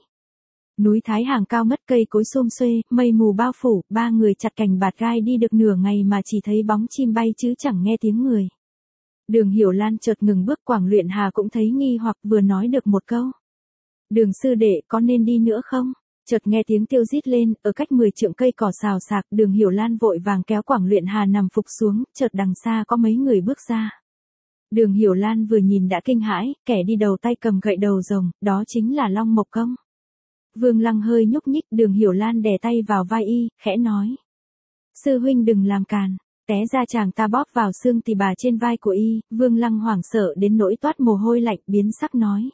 Núi Thái Hàng cao mất cây cối xum xuê, mây mù bao phủ, ba người chặt cành bạt gai đi được nửa ngày mà chỉ thấy bóng chim bay chứ chẳng nghe tiếng người. Đường Hiểu Lan chợt ngừng bước, Quảng Luyện Hà cũng thấy nghi hoặc, vừa nói được một câu. Đường sư đệ có nên đi nữa không? Chợt nghe tiếng kêu rít lên, ở cách 10 trượng cây cỏ xào xạc, Đường Hiểu Lan vội vàng kéo Quảng Luyện Hà nằm phục xuống, chợt đằng xa có mấy người bước ra. Đường Hiểu Lan vừa nhìn đã kinh hãi, kẻ đi đầu tay cầm gậy đầu rồng, đó chính là Long Mộc Công. Vương Lăng hơi nhúc nhích, Đường Hiểu Lan đè tay vào vai y, khẽ nói. Sư huynh đừng làm càn, té ra chàng ta bóp vào xương tỳ bà trên vai của y, Vương Lăng hoảng sợ đến nỗi toát mồ hôi lạnh, biến sắc nói.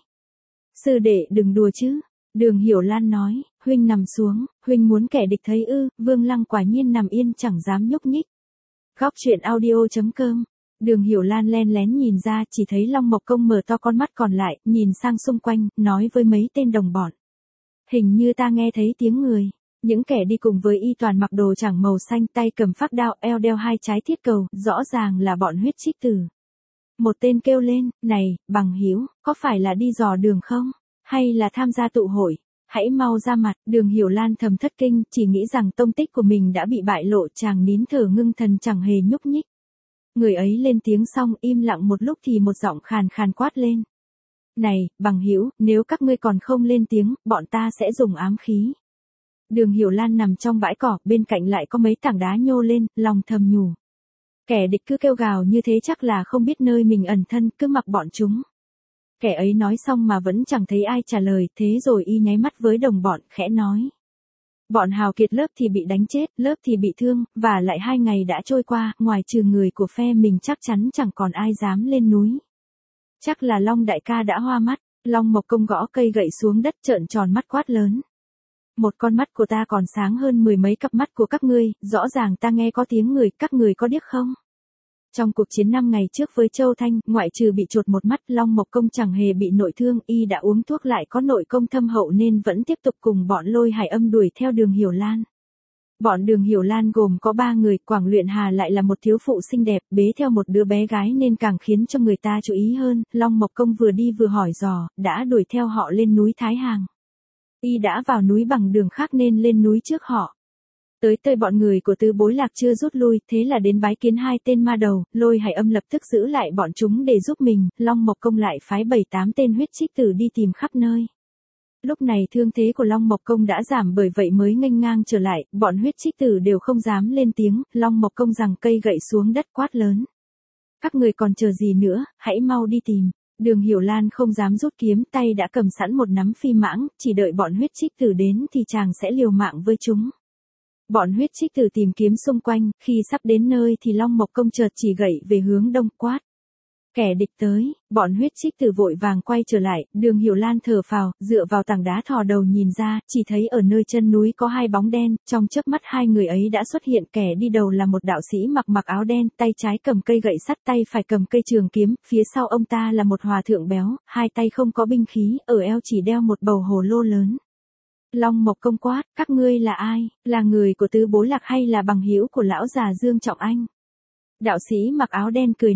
Sư đệ đừng đùa chứ. Đường Hiểu Lan nói, huynh nằm xuống, huynh muốn kẻ địch thấy ư, Vương Lăng quả nhiên nằm yên chẳng dám nhúc nhích. Góc truyện audio.com. Đường Hiểu Lan len lén nhìn ra, chỉ thấy Long Mộc Công mở to con mắt còn lại, nhìn sang xung quanh, nói với mấy tên đồng bọn. Hình như ta nghe thấy tiếng người. Những kẻ đi cùng với y toàn mặc đồ chẳng màu xanh, tay cầm phác đao, eo đeo hai trái thiết cầu, rõ ràng là bọn huyết trích tử. Một tên kêu lên, này, bằng hữu, có phải là đi dò đường không? Hay là tham gia tụ hội? Hãy mau ra mặt. Đường Hiểu Lan thầm thất kinh, chỉ nghĩ rằng tông tích của mình đã bị bại lộ, chàng nín thở ngưng thần chẳng hề nhúc nhích. Người ấy lên tiếng xong im lặng một lúc thì một giọng khàn khàn quát lên. Này, bằng hữu, nếu các ngươi còn không lên tiếng, bọn ta sẽ dùng ám khí. Đường Hiểu Lan nằm trong bãi cỏ, bên cạnh lại có mấy tảng đá nhô lên, lòng thầm nhủ. Kẻ địch cứ kêu gào như thế chắc là không biết nơi mình ẩn thân, cứ mặc bọn chúng. Kẻ ấy nói xong mà vẫn chẳng thấy ai trả lời, thế rồi y nháy mắt với đồng bọn, khẽ nói. Bọn hào kiệt lớp thì bị đánh chết, lớp thì bị thương, và lại 2 ngày đã trôi qua, ngoài trừ người của phe mình chắc chắn chẳng còn ai dám lên núi. Chắc là Long đại ca đã hoa mắt. Long Mộc Công gõ cây gậy xuống đất, trợn tròn mắt quát lớn. Một con mắt của ta còn sáng hơn 10 mấy cặp mắt của các ngươi, rõ ràng ta nghe có tiếng người, các người có điếc không? Trong cuộc chiến 5 ngày trước với Châu Thanh, ngoại trừ bị chột một mắt, Long Mộc Công chẳng hề bị nội thương, y đã uống thuốc lại có nội công thâm hậu nên vẫn tiếp tục cùng bọn Lôi Hải Âm đuổi theo Đường Hiểu Lan. Bọn Đường Hiểu Lan gồm có 3 người, Quảng Luyện Hà lại là một thiếu phụ xinh đẹp, bế theo một đứa bé gái nên càng khiến cho người ta chú ý hơn. Long Mộc Công vừa đi vừa hỏi dò, đã đuổi theo họ lên núi Thái Hàng. Y đã vào núi bằng đường khác nên lên núi trước họ. Tới bọn người của Tứ Bối Lạc chưa rút lui, thế là đến bái kiến 2 tên ma đầu, Lôi Hải Âm lập tức giữ lại bọn chúng để giúp mình, Long Mộc Công lại phái 7-8 tên huyết trích tử đi tìm khắp nơi. Lúc này thương thế của Long Mộc Công đã giảm, bởi vậy mới nghênh ngang trở lại, bọn huyết trích tử đều không dám lên tiếng, Long Mộc Công giằng cây gậy xuống đất quát lớn. Các người còn chờ gì nữa, hãy mau đi tìm. Đường Hiểu Lan không dám rút kiếm, tay đã cầm sẵn một nắm phi mãng, chỉ đợi bọn huyết trích tử đến thì chàng sẽ liều mạng với chúng. Bọn huyết trích tử tìm kiếm xung quanh, khi sắp đến nơi thì Long Mộc Công chợt chỉ gậy về hướng đông quát. Kẻ địch tới, bọn huyết trích tử vội vàng quay trở lại, Đường Hiểu Lan thở phào, dựa vào tảng đá thò đầu nhìn ra, chỉ thấy ở nơi chân núi có 2 bóng đen, trong chớp mắt 2 người ấy đã xuất hiện, kẻ đi đầu là một đạo sĩ mặc áo đen, tay trái cầm cây gậy sắt, tay phải cầm cây trường kiếm, phía sau ông ta là một hòa thượng béo, 2 tay không có binh khí, ở eo chỉ đeo một bầu hồ lô lớn. Long Mộc Công quát, các ngươi là ai, là người của Tứ Bối Lạc hay là bằng hữu của lão già Dương Trọng Anh? Đạo sĩ mặc áo đen cười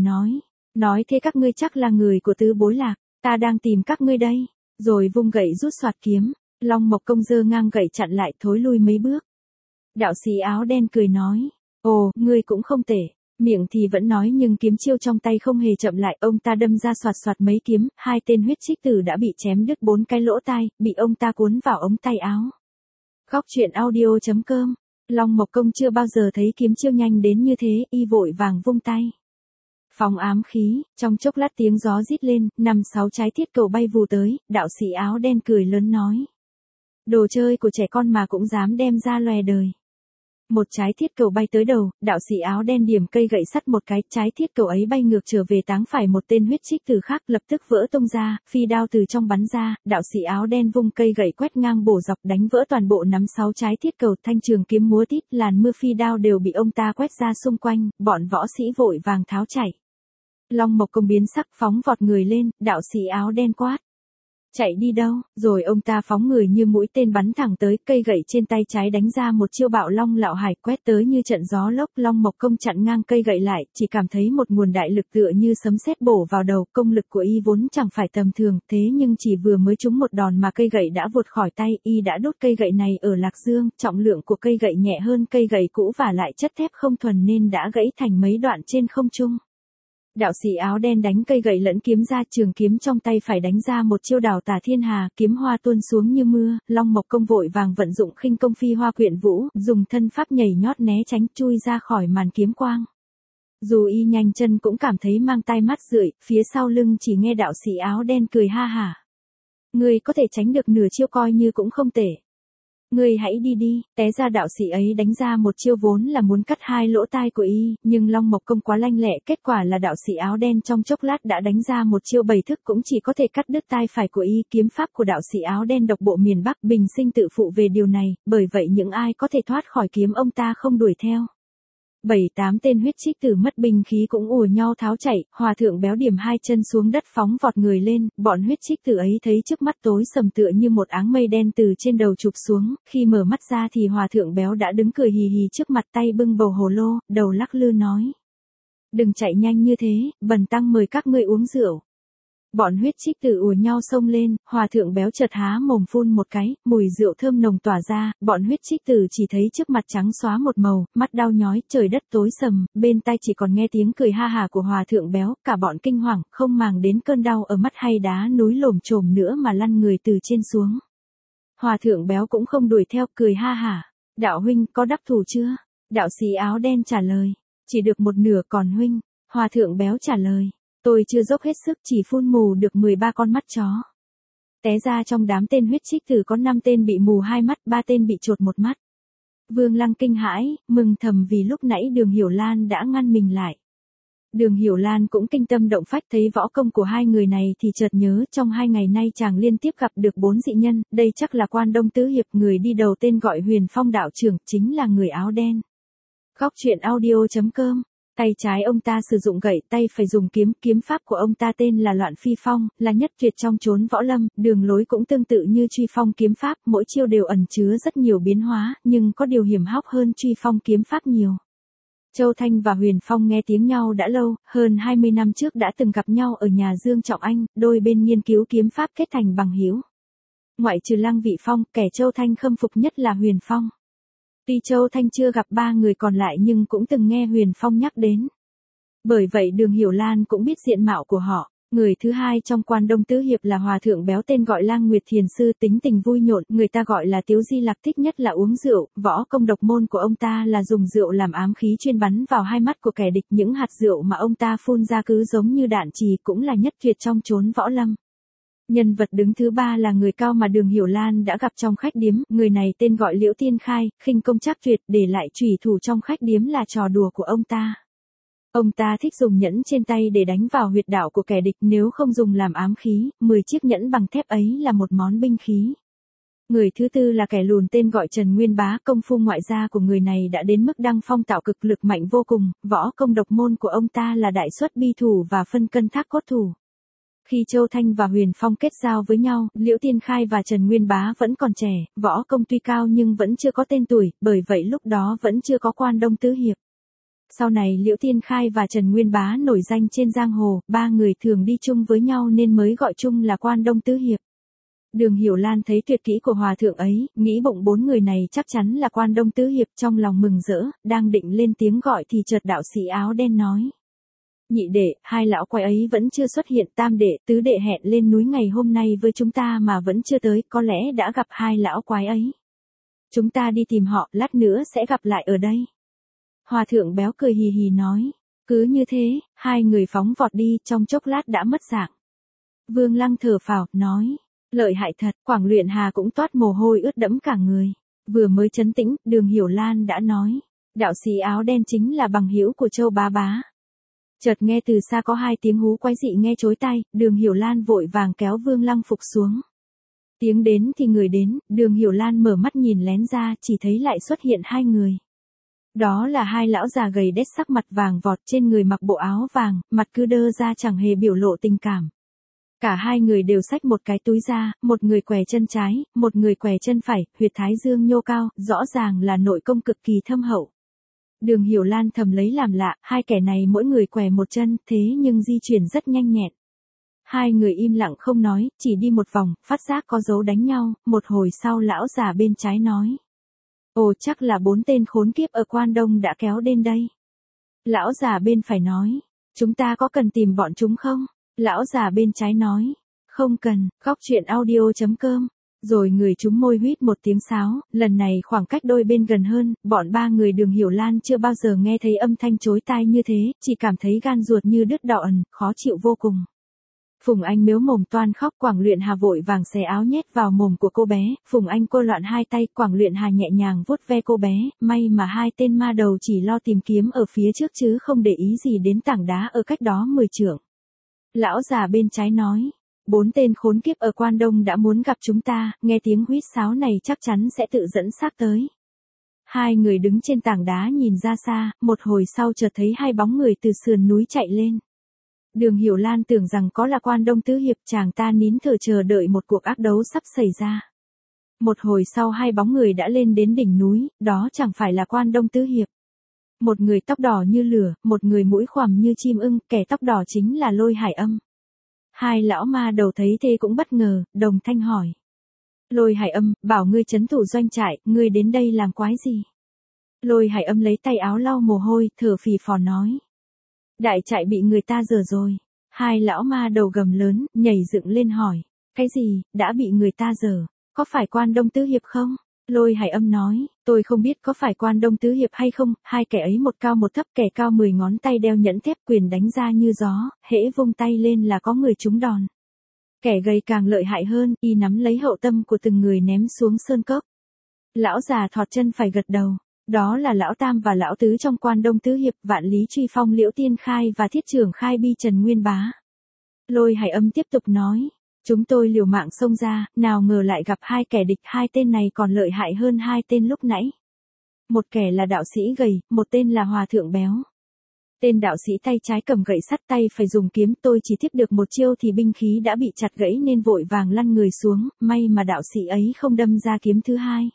nói thế các ngươi chắc là người của Tứ Bối Lạc, ta đang tìm các ngươi đây, rồi vung gậy rút xoạt kiếm, Long Mộc Công giơ ngang gậy chặn lại, thối lui mấy bước. Đạo sĩ áo đen cười nói, ồ, ngươi cũng không tệ. Miệng thì vẫn nói nhưng kiếm chiêu trong tay không hề chậm lại, ông ta đâm ra xoạt xoạt mấy kiếm, 2 tên huyết trích tử đã bị chém đứt 4 cái lỗ tai, bị ông ta cuốn vào ống tay áo. Góc truyện audio.com. Long Mộc Công chưa bao giờ thấy kiếm chiêu nhanh đến như thế, y vội vàng vung tay. Phóng ám khí, trong chốc lát tiếng gió rít lên, 5-6 trái thiết cầu bay vù tới, đạo sĩ áo đen cười lớn nói. Đồ chơi của trẻ con mà cũng dám đem ra lòe đời. Một trái thiết cầu bay tới đầu, đạo sĩ áo đen điểm cây gậy sắt một cái, trái thiết cầu ấy bay ngược trở về táng phải một tên huyết trích tử khác, lập tức vỡ tung ra, phi đao từ trong bắn ra, đạo sĩ áo đen vung cây gậy quét ngang bổ dọc đánh vỡ toàn bộ nắm 6 trái thiết cầu, thanh trường kiếm múa tít, làn mưa phi đao đều bị ông ta quét ra xung quanh, bọn võ sĩ vội vàng tháo chạy. Long Mộc Công biến sắc phóng vọt người lên, đạo sĩ áo đen quát. Chạy đi đâu, rồi ông ta phóng người như mũi tên bắn thẳng tới, cây gậy trên tay trái đánh ra một chiêu bạo long lạo hải quét tới như trận gió lốc. Long Mộc Công chặn ngang cây gậy lại, chỉ cảm thấy một nguồn đại lực tựa như sấm sét bổ vào đầu. Công lực của y vốn chẳng phải tầm thường, thế nhưng chỉ vừa mới trúng một đòn mà cây gậy đã vụt khỏi tay. Y đã đốt cây gậy này ở Lạc Dương, trọng lượng của cây gậy nhẹ hơn cây gậy cũ và lại chất thép không thuần nên đã gãy thành mấy đoạn trên không trung. Đạo sĩ áo đen đánh cây gậy lẫn kiếm ra, trường kiếm trong tay phải đánh ra một chiêu đảo tả thiên hà, kiếm hoa tuôn xuống như mưa. Long Mộc Công vội vàng vận dụng khinh công phi hoa quyện vũ, dùng thân pháp nhảy nhót né tránh, chui ra khỏi màn kiếm quang. Dù y nhanh chân cũng cảm thấy mang tai mắt rượi, phía sau lưng chỉ nghe đạo sĩ áo đen cười ha hả. Ngươi có thể tránh được nửa chiêu coi như cũng không tệ. Ngươi hãy đi đi. Té ra đạo sĩ ấy đánh ra một chiêu vốn là muốn cắt hai lỗ tai của y, nhưng Long Mộc Công quá lanh lẹ, kết quả là đạo sĩ áo đen trong chốc lát đã đánh ra một chiêu bảy thức cũng chỉ có thể cắt đứt tai phải của y. Kiếm pháp của đạo sĩ áo đen độc bộ miền Bắc, bình sinh tự phụ về điều này, bởi vậy những ai có thể thoát khỏi kiếm ông ta không đuổi theo. 7-8 tên huyết trích tử mất binh khí cũng ùa nhau tháo chạy. Hòa thượng béo điểm hai chân xuống đất phóng vọt người lên, bọn huyết trích tử ấy thấy trước mắt tối sầm tựa như một áng mây đen từ trên đầu chụp xuống, khi mở mắt ra thì hòa thượng béo đã đứng cười hì hì trước mặt, tay bưng bầu hồ lô, đầu lắc lư nói: đừng chạy nhanh như thế, bần tăng mời các ngươi uống rượu. Bọn huyết trích tử ùa nhau xông lên, hòa thượng béo chợt há mồm phun một cái, mùi rượu thơm nồng tỏa ra. Bọn huyết trích tử chỉ thấy trước mặt trắng xóa một màu, mắt đau nhói, trời đất tối sầm, bên tai chỉ còn nghe tiếng cười ha hả của hòa thượng béo. Cả bọn kinh hoàng, không màng đến cơn đau ở mắt hay đá núi lồm chồm nữa mà lăn người từ trên xuống. Hòa thượng béo cũng không đuổi theo, cười ha hả: đạo huynh có đắc thủ chưa? Đạo sĩ áo đen trả lời: chỉ được một nửa, còn huynh? Hòa thượng béo trả lời: tôi chưa dốc hết sức, chỉ phun mù được 13 con mắt chó. Té ra trong đám tên huyết trích tử có 5 tên bị mù 2 mắt, 3 tên bị chột một mắt. Vương Lăng kinh hãi, mừng thầm vì lúc nãy Đường Hiểu Lan đã ngăn mình lại. Đường Hiểu Lan cũng kinh tâm động phách, thấy võ công của hai người này thì chợt nhớ trong 2 ngày nay chàng liên tiếp gặp được 4 dị nhân, đây chắc là Quan Đông Tứ Hiệp, người đi đầu tên gọi Huyền Phong đạo trưởng, chính là người áo đen. Góc truyện audio.com. Tay trái ông ta sử dụng gậy, tay phải dùng kiếm, kiếm pháp của ông ta tên là Loạn Phi Phong, là nhất tuyệt trong chốn võ lâm. Đường lối cũng tương tự như Truy Phong kiếm pháp, mỗi chiêu đều ẩn chứa rất nhiều biến hóa, nhưng có điều hiểm hóc hơn Truy Phong kiếm pháp nhiều. Châu Thanh và Huyền Phong nghe tiếng nhau đã lâu, hơn 20 năm trước đã từng gặp nhau ở nhà Dương Trọng Anh, đôi bên nghiên cứu kiếm pháp kết thành bằng hữu. Ngoại trừ Lăng Vị Phong, kẻ Châu Thanh khâm phục nhất là Huyền Phong. Tuy Châu Thanh chưa gặp 3 người còn lại nhưng cũng từng nghe Huyền Phong nhắc đến. Bởi vậy Đường Hiểu Lan cũng biết diện mạo của họ. Người thứ hai trong Quan Đông Tứ Hiệp là hòa thượng béo tên gọi Lang Nguyệt Thiền Sư, tính tình vui nhộn, người ta gọi là Tiếu Di Lạc, thích nhất là uống rượu. Võ công độc môn của ông ta là dùng rượu làm ám khí chuyên bắn vào hai mắt của kẻ địch. Những hạt rượu mà ông ta phun ra cứ giống như đạn chì, cũng là nhất tuyệt trong chốn võ lâm. Nhân vật đứng thứ 3 là người cao mà Đường Hiểu Lan đã gặp trong khách điếm, người này tên gọi Liễu Tiên Khai, khinh công trác tuyệt, để lại chủy thủ trong khách điếm là trò đùa của ông ta. Ông ta thích dùng nhẫn trên tay để đánh vào huyệt đạo của kẻ địch, nếu không dùng làm ám khí, 10 chiếc nhẫn bằng thép ấy là một món binh khí. Người thứ tư là kẻ lùn tên gọi Trần Nguyên Bá, công phu ngoại gia của người này đã đến mức đăng phong tạo cực, lực mạnh vô cùng, võ công độc môn của ông ta là đại xuất bi thủ và phân cân thác cốt thủ. Khi Châu Thanh và Huyền Phong kết giao với nhau, Liễu Tiên Khai và Trần Nguyên Bá vẫn còn trẻ, võ công tuy cao nhưng vẫn chưa có tên tuổi, bởi vậy lúc đó vẫn chưa có Quan Đông Tứ Hiệp. Sau này Liễu Tiên Khai và Trần Nguyên Bá nổi danh trên giang hồ, 3 người thường đi chung với nhau nên mới gọi chung là Quan Đông Tứ Hiệp. Đường Hiểu Lan thấy tuyệt kỹ của hòa thượng ấy, nghĩ bụng 4 người này chắc chắn là Quan Đông Tứ Hiệp, trong lòng mừng rỡ, đang định lên tiếng gọi thì chợt đạo sĩ áo đen nói: nhị đệ, 2 lão quái ấy vẫn chưa xuất hiện, tam đệ, tứ đệ hẹn lên núi ngày hôm nay với chúng ta mà vẫn chưa tới, có lẽ đã gặp 2 lão quái ấy. Chúng ta đi tìm họ, lát nữa sẽ gặp lại ở đây. Hòa thượng béo cười hì hì nói. Cứ như thế, 2 người phóng vọt đi, trong chốc lát đã mất dạng. Vương Lăng thở phào, nói: lợi hại thật. Quảng Luyện Hà cũng toát mồ hôi ướt đẫm cả người. Vừa mới trấn tĩnh, Đường Hiểu Lan đã nói: đạo sĩ áo đen chính là bằng hữu của Châu Bá Bá. Chợt nghe từ xa có 2 tiếng hú quái dị nghe chói tai, Đường Hiểu Lan vội vàng kéo Vương Lăng Phục xuống. Tiếng đến thì người đến, Đường Hiểu Lan mở mắt nhìn lén ra, chỉ thấy lại xuất hiện 2 người. Đó là 2 lão già gầy đét, sắc mặt vàng vọt, trên người mặc bộ áo vàng, mặt cứ đơ ra chẳng hề biểu lộ tình cảm. Cả hai người đều xách một cái túi ra, một người què chân trái, một người què chân phải, huyệt thái dương nhô cao, rõ ràng là nội công cực kỳ thâm hậu. Đường Hiểu Lan thầm lấy làm lạ, hai kẻ này mỗi người què một chân, thế nhưng di chuyển rất nhanh nhẹn. Hai người im lặng không nói, chỉ đi một vòng, phát giác có dấu đánh nhau, một hồi sau lão già bên trái nói. Ồ, chắc là 4 tên khốn kiếp ở Quan Đông đã kéo đến đây. Lão già bên phải nói. Chúng ta có cần tìm bọn chúng không? Lão già bên trái nói. Không cần, góc chuyện audio.com. Rồi người chúng môi huýt một tiếng sáo, lần này khoảng cách đôi bên gần hơn, bọn ba người Đường Hiểu Lan chưa bao giờ nghe thấy âm thanh chối tai như thế, chỉ cảm thấy gan ruột như đứt đọn, khó chịu vô cùng. Phùng Anh mếu mồm toan khóc, Quảng Luyện Hà vội vàng xé áo nhét vào mồm của cô bé, Phùng Anh cô loạn hai tay, Quảng Luyện Hà nhẹ nhàng vuốt ve cô bé, may mà hai tên ma đầu chỉ lo tìm kiếm ở phía trước chứ không để ý gì đến tảng đá ở cách đó 10 trượng. Lão già bên trái nói, 4 tên khốn kiếp ở Quan Đông đã muốn gặp chúng ta, nghe tiếng huýt sáo này chắc chắn sẽ tự dẫn xác tới. Hai người đứng trên tảng đá nhìn ra xa, một hồi sau chợt thấy hai bóng người từ sườn núi chạy lên. Đường Hiểu Lan tưởng rằng có là Quan Đông tứ hiệp, chàng ta nín thở chờ đợi một cuộc ác đấu sắp xảy ra. Một hồi sau hai bóng người đã lên đến đỉnh núi, đó chẳng phải là Quan Đông tứ hiệp. Một người tóc đỏ như lửa, một người mũi khoằm như chim ưng, kẻ tóc đỏ chính là Lôi Hải Âm. Hai lão ma đầu thấy thế cũng bất ngờ, đồng thanh hỏi. Lôi Hải Âm, bảo ngươi trấn thủ doanh trại, ngươi đến đây làm quái gì? Lôi Hải Âm lấy tay áo lau mồ hôi, thở phì phò nói. Đại trại bị người ta dở rồi. Hai lão ma đầu gầm lớn, nhảy dựng lên hỏi. Cái gì, đã bị người ta dở? Có phải Quan Đông tứ hiệp không? Lôi Hải Âm nói, tôi không biết có phải Quan Đông tứ hiệp hay không, hai kẻ ấy một cao một thấp, kẻ cao 10 ngón tay đeo nhẫn thép, quyền đánh ra như gió, hễ vung tay lên là có người trúng đòn. Kẻ gầy càng lợi hại hơn, y nắm lấy hậu tâm của từng người ném xuống sơn cốc. Lão già thọt chân phải gật đầu. Đó là lão tam và lão tứ trong Quan Đông tứ hiệp, Vạn Lý Truy Phong Liễu Tiên Khai và Thiết Trưởng Khai Bi Trần Nguyên Bá. Lôi Hải Âm tiếp tục nói, chúng tôi liều mạng xông ra, nào ngờ lại gặp hai kẻ địch, hai tên này còn lợi hại hơn hai tên lúc nãy. Một kẻ là đạo sĩ gầy, một tên là hòa thượng béo. Tên đạo sĩ tay trái cầm gậy sắt, tay phải dùng kiếm, tôi chỉ tiếp được một chiêu thì binh khí đã bị chặt gãy nên vội vàng lăn người xuống, may mà đạo sĩ ấy không đâm ra kiếm thứ hai.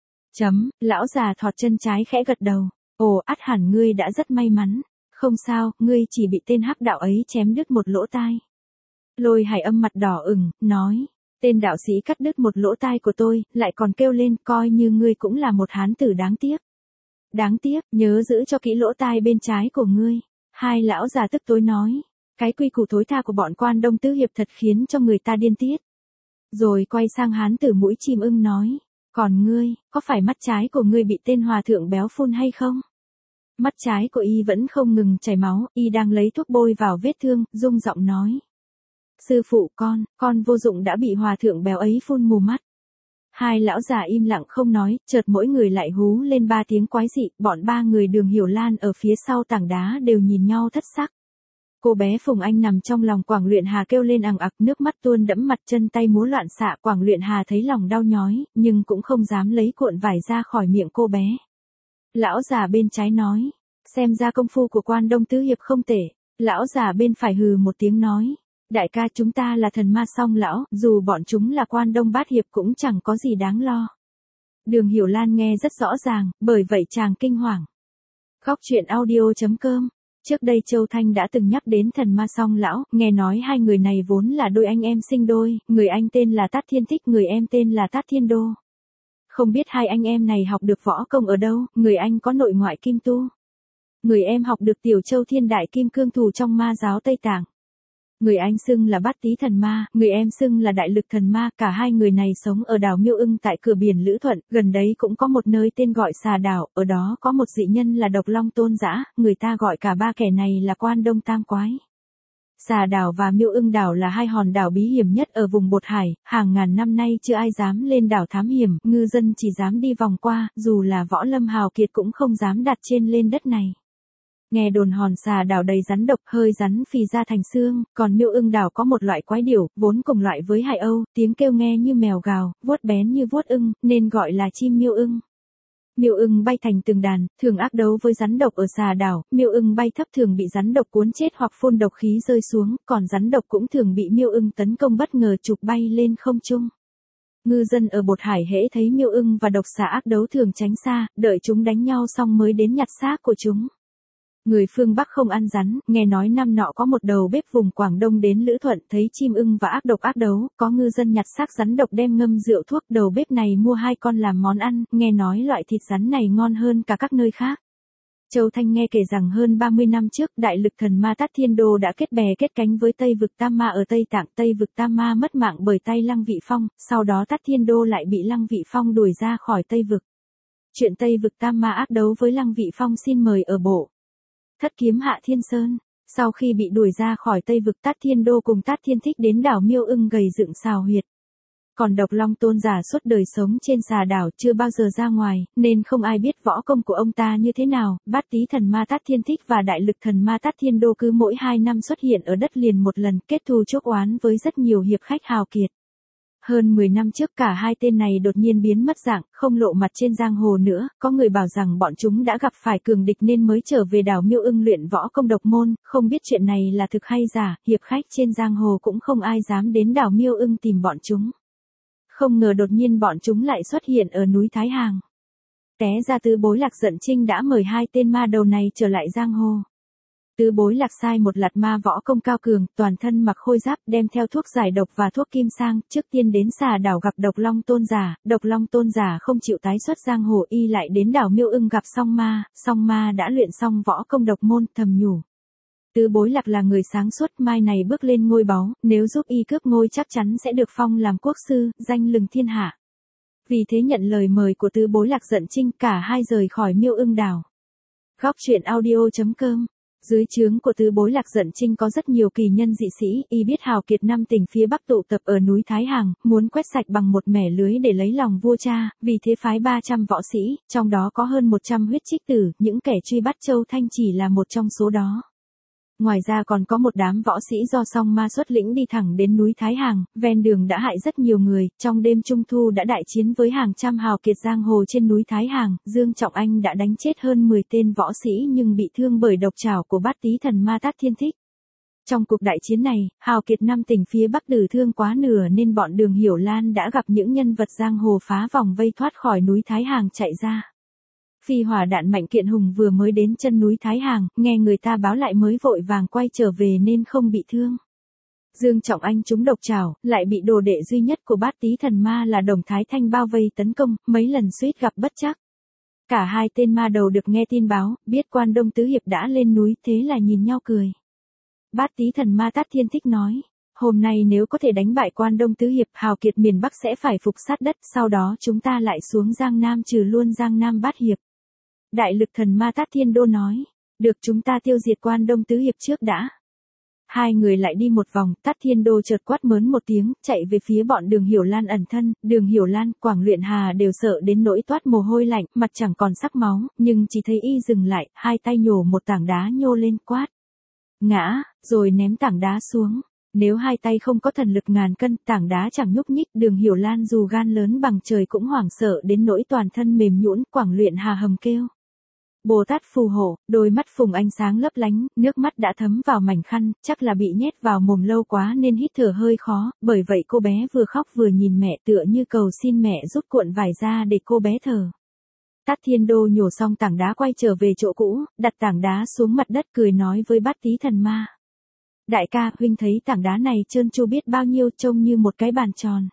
Lão già thọt chân trái khẽ gật đầu. Ồ, ắt hẳn ngươi đã rất may mắn. Không sao, ngươi chỉ bị tên hắc đạo ấy chém đứt một lỗ tai. Lôi Hải Âm mặt đỏ ửng, nói. Tên đạo sĩ cắt đứt một lỗ tai của tôi, lại còn kêu lên, coi như ngươi cũng là một hán tử đáng tiếc. Đáng tiếc, nhớ giữ cho kỹ lỗ tai bên trái của ngươi. Hai lão già tức tối nói. Cái quy củ thối tha của bọn Quan Đông tứ hiệp thật khiến cho người ta điên tiết. Rồi quay sang hán tử mũi chim ưng nói. Còn ngươi, có phải mắt trái của ngươi bị tên hòa thượng béo phun hay không? Mắt trái của y vẫn không ngừng chảy máu, y đang lấy thuốc bôi vào vết thương, rung giọng nói. Sư phụ con vô dụng đã bị hòa thượng béo ấy phun mù mắt. Hai lão già im lặng không nói, chợt mỗi người lại hú lên 3 tiếng quái dị, bọn ba người Đường Hiểu Lan ở phía sau tảng đá đều nhìn nhau thất sắc. Cô bé Phùng Anh nằm trong lòng Quảng Luyện Hà kêu lên ằng ặc, nước mắt tuôn đẫm mặt, chân tay múa loạn xạ. Quảng Luyện Hà thấy lòng đau nhói, nhưng cũng không dám lấy cuộn vải ra khỏi miệng cô bé. Lão già bên trái nói, xem ra công phu của Quan Đông tứ hiệp không tệ. Lão già bên phải hừ một tiếng nói, đại ca chúng ta là thần ma song lão, dù bọn chúng là Quan Đông bát hiệp cũng chẳng có gì đáng lo. Đường Hiểu Lan nghe rất rõ ràng, bởi vậy chàng kinh hoàng. Góc chuyện audio.com. Trước đây Châu Thanh đã từng nhắc đến thần ma song lão, nghe nói hai người này vốn là đôi anh em sinh đôi, người anh tên là Tát Thiên Thích, người em tên là Tát Thiên Đô. Không biết hai anh em này học được võ công ở đâu, người anh có nội ngoại kim tu. Người em học được Tiểu Châu Thiên Đại Kim Cương Thủ trong ma giáo Tây Tạng. Người anh xưng là Bát Tý Thần Ma, người em xưng là Đại Lực Thần Ma, cả hai người này sống ở đảo Miêu Ưng tại cửa biển Lữ Thuận, gần đấy cũng có một nơi tên gọi Xà Đảo, ở đó có một dị nhân là Độc Long Tôn Dã, người ta gọi cả ba kẻ này là Quan Đông Tam Quái. Xà Đảo và Miêu Ưng Đảo là hai hòn đảo bí hiểm nhất ở vùng Bột Hải, hàng ngàn năm nay chưa ai dám lên đảo thám hiểm, ngư dân chỉ dám đi vòng qua, dù là võ lâm hào kiệt cũng không dám đặt trên lên đất này. Nghe đồn hòn Xà Đảo đầy rắn độc, hơi rắn phì ra thành xương, còn Miêu Ưng Đảo có một loại quái điểu, vốn cùng loại với hải âu, tiếng kêu nghe như mèo gào, vuốt bén như vuốt ưng, nên gọi là chim miêu ưng. Miêu ưng bay thành từng đàn, thường ác đấu với rắn độc ở xà đảo, miêu ưng bay thấp thường bị rắn độc cuốn chết hoặc phun độc khí rơi xuống, còn rắn độc cũng thường bị miêu ưng tấn công bất ngờ chụp bay lên không trung. Ngư dân ở Bột Hải hễ thấy miêu ưng và độc xà ác đấu thường tránh xa, đợi chúng đánh nhau xong mới đến nhặt xác của chúng. Người phương Bắc không ăn rắn, nghe nói năm nọ có một đầu bếp vùng Quảng Đông đến Lữ Thuận thấy chim ưng và ác độc ác đấu, có ngư dân nhặt xác rắn độc đem ngâm rượu thuốc, đầu bếp này mua 2 con làm món ăn, nghe nói loại thịt rắn này ngon hơn cả các nơi khác. Châu Thanh nghe kể rằng hơn 30 năm trước, đại lực thần ma Tát Thiên Đô đã kết bè kết cánh với Tây vực Tam Ma ở Tây Tạng. Tây vực Tam Ma mất mạng bởi tay Lăng Vị Phong, sau đó Tát Thiên Đô lại bị Lăng Vị Phong đuổi ra khỏi Tây vực. Chuyện Tây vực Tam Ma ác đấu với Lăng Vị Phong xin mời ở bộ Thất Kiếm Hạ Thiên Sơn. Sau khi bị đuổi ra khỏi Tây vực, Tát Thiên Đô cùng Tát Thiên Thích đến đảo Miêu Ưng gầy dựng xào huyệt. Còn Độc Long Tôn giả suốt đời sống trên xà đảo chưa bao giờ ra ngoài, nên không ai biết võ công của ông ta như thế nào. Bát Tý thần ma Tát Thiên Thích và đại lực thần ma Tát Thiên Đô cứ mỗi 2 năm xuất hiện ở đất liền một lần, kết thù chuốc oán với rất nhiều hiệp khách hào kiệt. Hơn 10 năm trước cả hai tên này đột nhiên biến mất dạng, không lộ mặt trên giang hồ nữa, có người bảo rằng bọn chúng đã gặp phải cường địch nên mới trở về đảo Miêu Ưng luyện võ công độc môn, không biết chuyện này là thực hay giả, hiệp khách trên giang hồ cũng không ai dám đến đảo Miêu Ưng tìm bọn chúng. Không ngờ đột nhiên bọn chúng lại xuất hiện ở núi Thái Hàng. Té ra Tứ Bối Lạc Giận Chinh đã mời 2 tên ma đầu này trở lại giang hồ. Tứ Bối Lạc sai một lạt ma võ công cao cường, toàn thân mặc khôi giáp, đem theo thuốc giải độc và thuốc kim sang, trước tiên đến xà đảo gặp Độc Long Tôn giả. Độc Long Tôn giả không chịu tái xuất giang hồ, y lại đến đảo Miêu Ưng gặp Song Ma đã luyện xong võ công độc môn, thầm nhủ. Tứ Bối Lạc là người sáng suốt, mai này bước lên ngôi báu, nếu giúp y cướp ngôi chắc chắn sẽ được phong làm quốc sư, danh lừng thiên hạ. Vì thế nhận lời mời của Tứ Bối Lạc Giận Chinh, cả hai rời khỏi Miêu Ưng đảo. Góc truyện audio.com. Dưới trướng của Tứ Bối Lạc Giận Chinh có rất nhiều kỳ nhân dị sĩ, y biết hào kiệt 5 tỉnh phía Bắc tụ tập ở núi Thái Hàng, muốn quét sạch bằng một mẻ lưới để lấy lòng vua cha, vì thế phái 300 võ sĩ, trong đó có hơn 100 huyết trích tử, những kẻ truy bắt Châu Thanh chỉ là một trong số đó. Ngoài ra còn có một đám võ sĩ do Song Ma xuất lĩnh đi thẳng đến núi Thái Hàng, ven đường đã hại rất nhiều người, trong đêm Trung Thu đã đại chiến với hàng trăm hào kiệt giang hồ trên núi Thái Hàng, Dương Trọng Anh đã đánh chết hơn 10 tên võ sĩ nhưng bị thương bởi độc trảo của Bát Tý thần ma Tát Thiên Thích. Trong cuộc đại chiến này, hào kiệt 5 tỉnh phía Bắc tử thương quá nửa nên bọn Đường Hiểu Lan đã gặp những nhân vật giang hồ phá vòng vây thoát khỏi núi Thái Hàng chạy ra. Phi hỏa đạn Mạnh Kiện Hùng vừa mới đến chân núi Thái Hàng, nghe người ta báo lại mới vội vàng quay trở về nên không bị thương. Dương Trọng Anh trúng độc trảo, lại bị đồ đệ duy nhất của Bát Tý thần ma là Đồng Thái Thanh bao vây tấn công, mấy lần suýt gặp bất trắc. Cả hai tên ma đầu được nghe tin báo, biết Quan Đông Tứ Hiệp đã lên núi, thế là nhìn nhau cười. Bát Tý thần ma Tát Thiên Thích nói, hôm nay nếu có thể đánh bại Quan Đông Tứ Hiệp, hào kiệt miền Bắc sẽ phải phục sát đất, sau đó chúng ta lại xuống Giang Nam trừ luôn Giang Nam Bát Hiệp. Đại lực thần ma Tát Thiên Đô nói, được, chúng ta tiêu diệt Quan Đông Tứ Hiệp trước đã. Hai người lại đi một vòng, Tát Thiên Đô chợt quát mớn một tiếng, chạy về phía bọn Đường Hiểu Lan ẩn thân. Đường Hiểu Lan, Quảng Luyện Hà đều sợ đến nỗi toát mồ hôi lạnh, mặt chẳng còn sắc máu, nhưng chỉ thấy y dừng lại, hai tay nhổ một tảng đá nhô lên quát. Ngã, rồi ném tảng đá xuống. Nếu hai tay không có thần lực ngàn cân, tảng đá chẳng nhúc nhích. Đường Hiểu Lan dù gan lớn bằng trời cũng hoảng sợ đến nỗi toàn thân mềm nhũn. Quảng Luyện Hà hầm kêu. Bồ Tát phù hộ, đôi mắt Phùng ánh sáng lấp lánh, nước mắt đã thấm vào mảnh khăn, chắc là bị nhét vào mồm lâu quá nên hít thở hơi khó, bởi vậy cô bé vừa khóc vừa nhìn mẹ tựa như cầu xin mẹ rút cuộn vải ra để cô bé thở. Tát Thiên Đô nhổ xong tảng đá quay trở về chỗ cũ, đặt tảng đá xuống mặt đất cười nói với Bát Tý thần ma. Đại ca, huynh thấy tảng đá này trơn tru biết bao nhiêu, trông như một cái bàn tròn.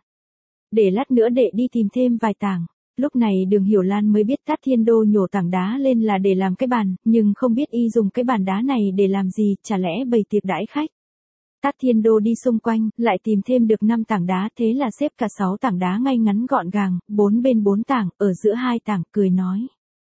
Để lát nữa đệ đi tìm thêm vài tảng. Lúc này Đường Hiểu Lan mới biết Tát Thiên Đô nhổ tảng đá lên là để làm cái bàn, nhưng không biết y dùng cái bàn đá này để làm gì, chả lẽ bày tiệc đãi khách. Tát Thiên Đô đi xung quanh, lại tìm thêm được 5 tảng đá, thế là xếp cả 6 tảng đá ngay ngắn gọn gàng, 4 bên 4 tảng, ở giữa 2 tảng, cười nói.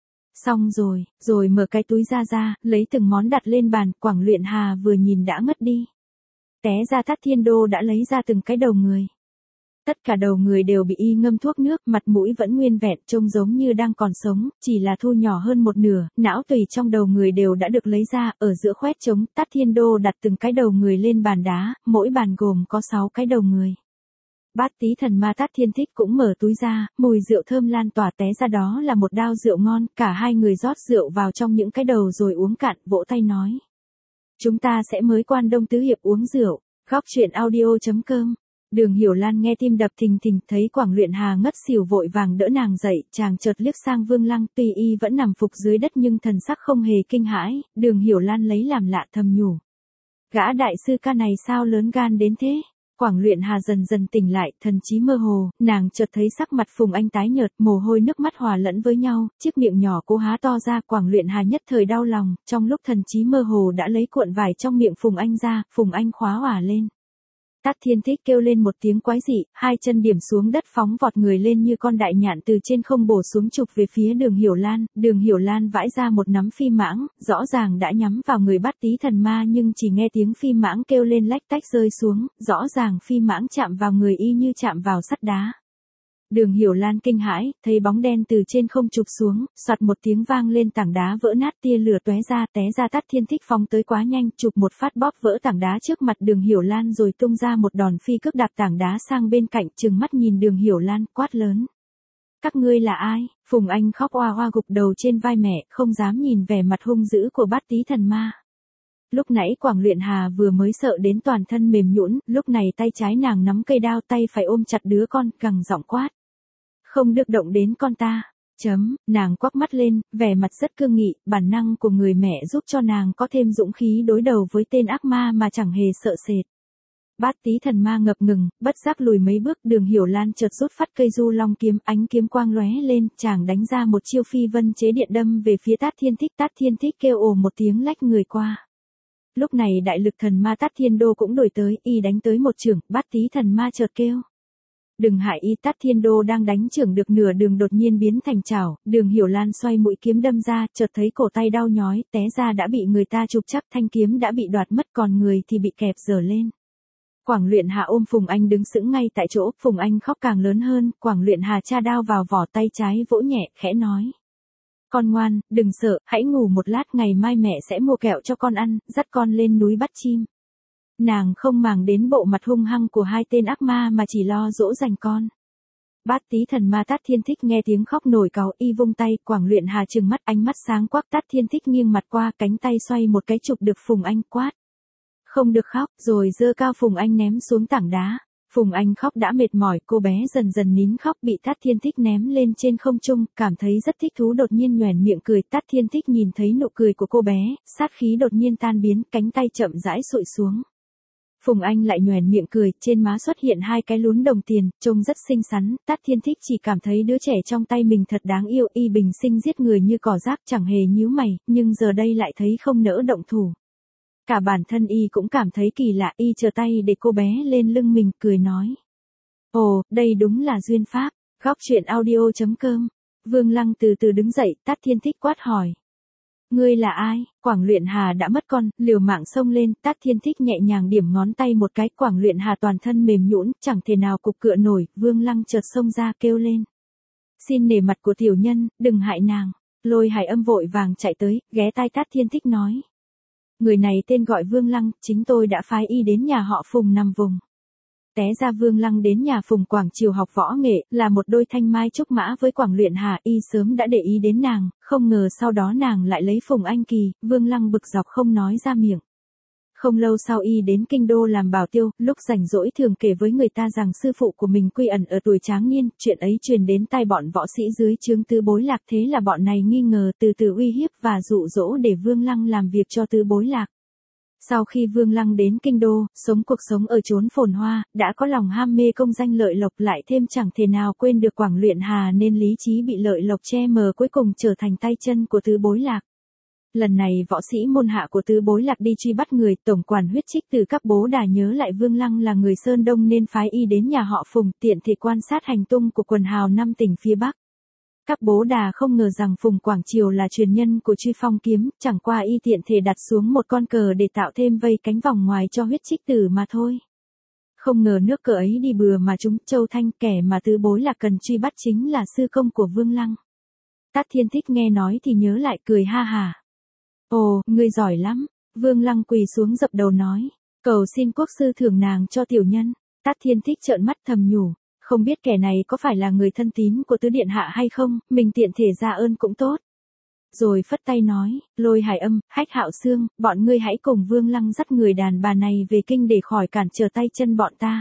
Xong rồi mở cái túi ra, lấy từng món đặt lên bàn. Quảng Luyện Hà vừa nhìn đã ngất đi. Té ra Tát Thiên Đô đã lấy ra từng cái đầu người. Tất cả đầu người đều bị y ngâm thuốc nước, mặt mũi vẫn nguyên vẹn, trông giống như đang còn sống, chỉ là thu nhỏ hơn một nửa, não tùy trong đầu người đều đã được lấy ra, ở giữa khoét trống, Tát Thiên Đô đặt từng cái đầu người lên bàn đá, mỗi bàn gồm có 6 cái đầu người. Bát Tý Thần Ma Tát Thiên Thích cũng mở túi ra, mùi rượu thơm lan tỏa té ra đó là một đao rượu ngon, cả hai người rót rượu vào trong những cái đầu rồi uống cạn, vỗ tay nói. Chúng ta sẽ mới Quan Đông Tứ Hiệp uống rượu. Góc truyện audio.com. Đường Hiểu Lan nghe tim đập thình thình, thấy Quảng Luyện Hà ngất xỉu vội vàng đỡ nàng dậy, chàng chợt liếc sang Vương Lăng, tuy y vẫn nằm phục dưới đất nhưng thần sắc không hề kinh hãi, Đường Hiểu Lan lấy làm lạ thầm nhủ. Gã đại sư ca này sao lớn gan đến thế? Quảng Luyện Hà dần dần tỉnh lại, thần trí mơ hồ, nàng chợt thấy sắc mặt Phùng Anh tái nhợt, mồ hôi nước mắt hòa lẫn với nhau, chiếc miệng nhỏ cố há to ra, Quảng Luyện Hà nhất thời đau lòng, trong lúc thần trí mơ hồ đã lấy cuộn vải trong miệng Phùng Anh ra, Phùng Anh khóa hỏa lên. Tát Thiên Thích kêu lên một tiếng quái dị, hai chân điểm xuống đất phóng vọt người lên như con đại nhạn từ trên không bổ xuống chụp về phía Đường Hiểu Lan vãi ra một nắm phi mãng, rõ ràng đã nhắm vào người Bát Tý Thần Ma nhưng chỉ nghe tiếng phi mãng kêu lên lách tách rơi xuống, rõ ràng phi mãng chạm vào người y như chạm vào sắt đá. Đường Hiểu Lan kinh hãi, thấy bóng đen từ trên không chụp xuống, soạt một tiếng vang lên, tảng đá vỡ nát, tia lửa tóe ra, té ra. Tát Thiên Thích phóng tới quá nhanh, chụp một phát bóp vỡ tảng đá trước mặt Đường Hiểu Lan rồi tung ra một đòn phi cước đạp tảng đá sang bên cạnh, trừng mắt nhìn Đường Hiểu Lan, quát lớn. Các ngươi là ai? Phùng Anh khóc oa oa gục đầu trên vai mẹ, không dám nhìn vẻ mặt hung dữ của Bát Tý Thần Ma. Lúc nãy Quảng Luyện Hà vừa mới sợ đến toàn thân mềm nhũn, lúc này tay trái nàng nắm cây đao, tay phải ôm chặt đứa con, gằn giọng quát. Không được động đến con ta. Nàng quắc mắt lên, vẻ mặt rất cương nghị, bản năng của người mẹ giúp cho nàng có thêm dũng khí đối đầu với tên ác ma mà chẳng hề sợ sệt. Bát Tý Thần Ma ngập ngừng, bất giác lùi mấy bước, Đường Hiểu Lan chợt rút phát cây du long kiếm, ánh kiếm quang lóe lên, chàng đánh ra một chiêu phi vân chế điện đâm về phía Tát Thiên Thích. Tát Thiên Thích kêu ồ một tiếng lách người qua. Lúc này đại lực thần ma Tát Thiên Đô cũng đuổi tới, y đánh tới một chưởng, Bát Tý Thần Ma chợt kêu. Đừng hại y. Tát Thiên Đô đang đánh chưởng được nửa đường đột nhiên biến thành chảo, Đường Hiểu Lan xoay mũi kiếm đâm ra, chợt thấy cổ tay đau nhói, té ra đã bị người ta chụp chắc, thanh kiếm đã bị đoạt mất, còn người thì bị kẹp giở lên. Quảng Luyện Hà ôm Phùng Anh đứng sững ngay tại chỗ, Phùng Anh khóc càng lớn hơn, Quảng Luyện Hà tra đao vào vỏ, tay trái vỗ nhẹ, khẽ nói. Con ngoan, đừng sợ, hãy ngủ một lát, ngày mai mẹ sẽ mua kẹo cho con ăn, dắt con lên núi bắt chim. Nàng không màng đến bộ mặt hung hăng của hai tên ác ma mà chỉ lo dỗ dành con. Bát Tý Thần Ma Tát Thiên Thích nghe tiếng khóc nổi cáu, y vung tay, Quảng Luyện Hà trừng mắt, ánh mắt sáng quắc. Tát Thiên Thích nghiêng mặt qua, cánh tay xoay một cái chụp được Phùng Anh, quát. Không được khóc, rồi giơ cao Phùng Anh ném xuống tảng đá. Phùng Anh khóc đã mệt mỏi, cô bé dần dần nín khóc, bị Tát Thiên Thích ném lên trên không trung, cảm thấy rất thích thú, đột nhiên nhoẻn miệng cười. Tát Thiên Thích nhìn thấy nụ cười của cô bé, sát khí đột nhiên tan biến, cánh tay chậm rãi xụi xuống. Phùng Anh lại nhoẻn miệng cười, trên má xuất hiện hai cái lún đồng tiền, trông rất xinh xắn. Tát Thiên Thích chỉ cảm thấy đứa trẻ trong tay mình thật đáng yêu, y bình sinh giết người như cỏ rác, chẳng hề nhíu mày, nhưng giờ đây lại thấy không nỡ động thủ. Cả bản thân y cũng cảm thấy kỳ lạ, y giơ tay để cô bé lên lưng mình, cười nói. Ồ, đây đúng là duyên pháp. Góc truyện audio.com. Vương Lăng từ từ đứng dậy, Tát Thiên Thích quát hỏi. Ngươi là ai? Quảng Luyện Hà đã mất con, liều mạng xông lên, Tát Thiên Thích nhẹ nhàng điểm ngón tay một cái, Quảng Luyện Hà toàn thân mềm nhũn, chẳng thể nào cục cựa nổi, Vương Lăng chợt xông ra kêu lên. Xin nể mặt của tiểu nhân, đừng hại nàng. Lôi Hải Âm vội vàng chạy tới, ghé tai Tát Thiên Thích nói. Người này tên gọi Vương Lăng, chính tôi đã phái y đến nhà họ Phùng nằm vùng. Té ra Vương Lăng đến nhà Phùng Quảng Triều học võ nghệ, là một đôi thanh mai trúc mã với Quảng Luyện Hà, y sớm đã để ý đến nàng, không ngờ sau đó nàng lại lấy Phùng Anh kỳ, Vương Lăng bực dọc không nói ra miệng. Không lâu sau y đến kinh đô làm bảo tiêu, lúc rảnh rỗi thường kể với người ta rằng sư phụ của mình quy ẩn ở tuổi tráng niên, chuyện ấy truyền đến tai bọn võ sĩ dưới trướng Tứ Bối Lạc, thế là bọn này nghi ngờ, từ từ uy hiếp và dụ dỗ để Vương Lăng làm việc cho Tứ Bối Lạc. Sau khi Vương Lăng đến kinh đô, sống cuộc sống ở chốn phồn hoa, đã có lòng ham mê công danh lợi lộc, lại thêm chẳng thể nào quên được Quảng Luyện Hà nên lý trí bị lợi lộc che mờ, cuối cùng trở thành tay chân của Tứ Bối Lạc. Lần này võ sĩ môn hạ của Tứ Bối Lạc đi truy bắt người, tổng quản Huyết Trích từ các bố đà nhớ lại Vương Lăng là người Sơn Đông nên phái y đến nhà họ Phùng, tiện thể quan sát hành tung của quần hào 5 tỉnh phía Bắc. Các bố đà không ngờ rằng Phùng Quảng Triều là truyền nhân của Truy Phong kiếm, chẳng qua y tiện thể đặt xuống một con cờ để tạo thêm vây cánh vòng ngoài cho Huyết Trích Tử mà thôi. Không ngờ nước cờ ấy đi bừa mà trúng Châu Thanh, kẻ mà Tứ Bối Lạc cần truy bắt chính là sư công của Vương Lăng. Tát Thiên Thích nghe nói thì nhớ lại, cười ha hà. Ồ, ngươi giỏi lắm. Vương Lăng quỳ xuống dập đầu nói. Cầu xin quốc sư thưởng nàng cho tiểu nhân. Tát Thiên Thích trợn mắt thầm nhủ, không biết kẻ này có phải là người thân tín của tứ điện hạ hay không, mình tiện thể ra ơn cũng tốt. Rồi phất tay nói, Lôi Hải Âm, Hách Hạo Xương, bọn ngươi hãy cùng Vương Lăng dắt người đàn bà này về kinh để khỏi cản trở tay chân bọn ta.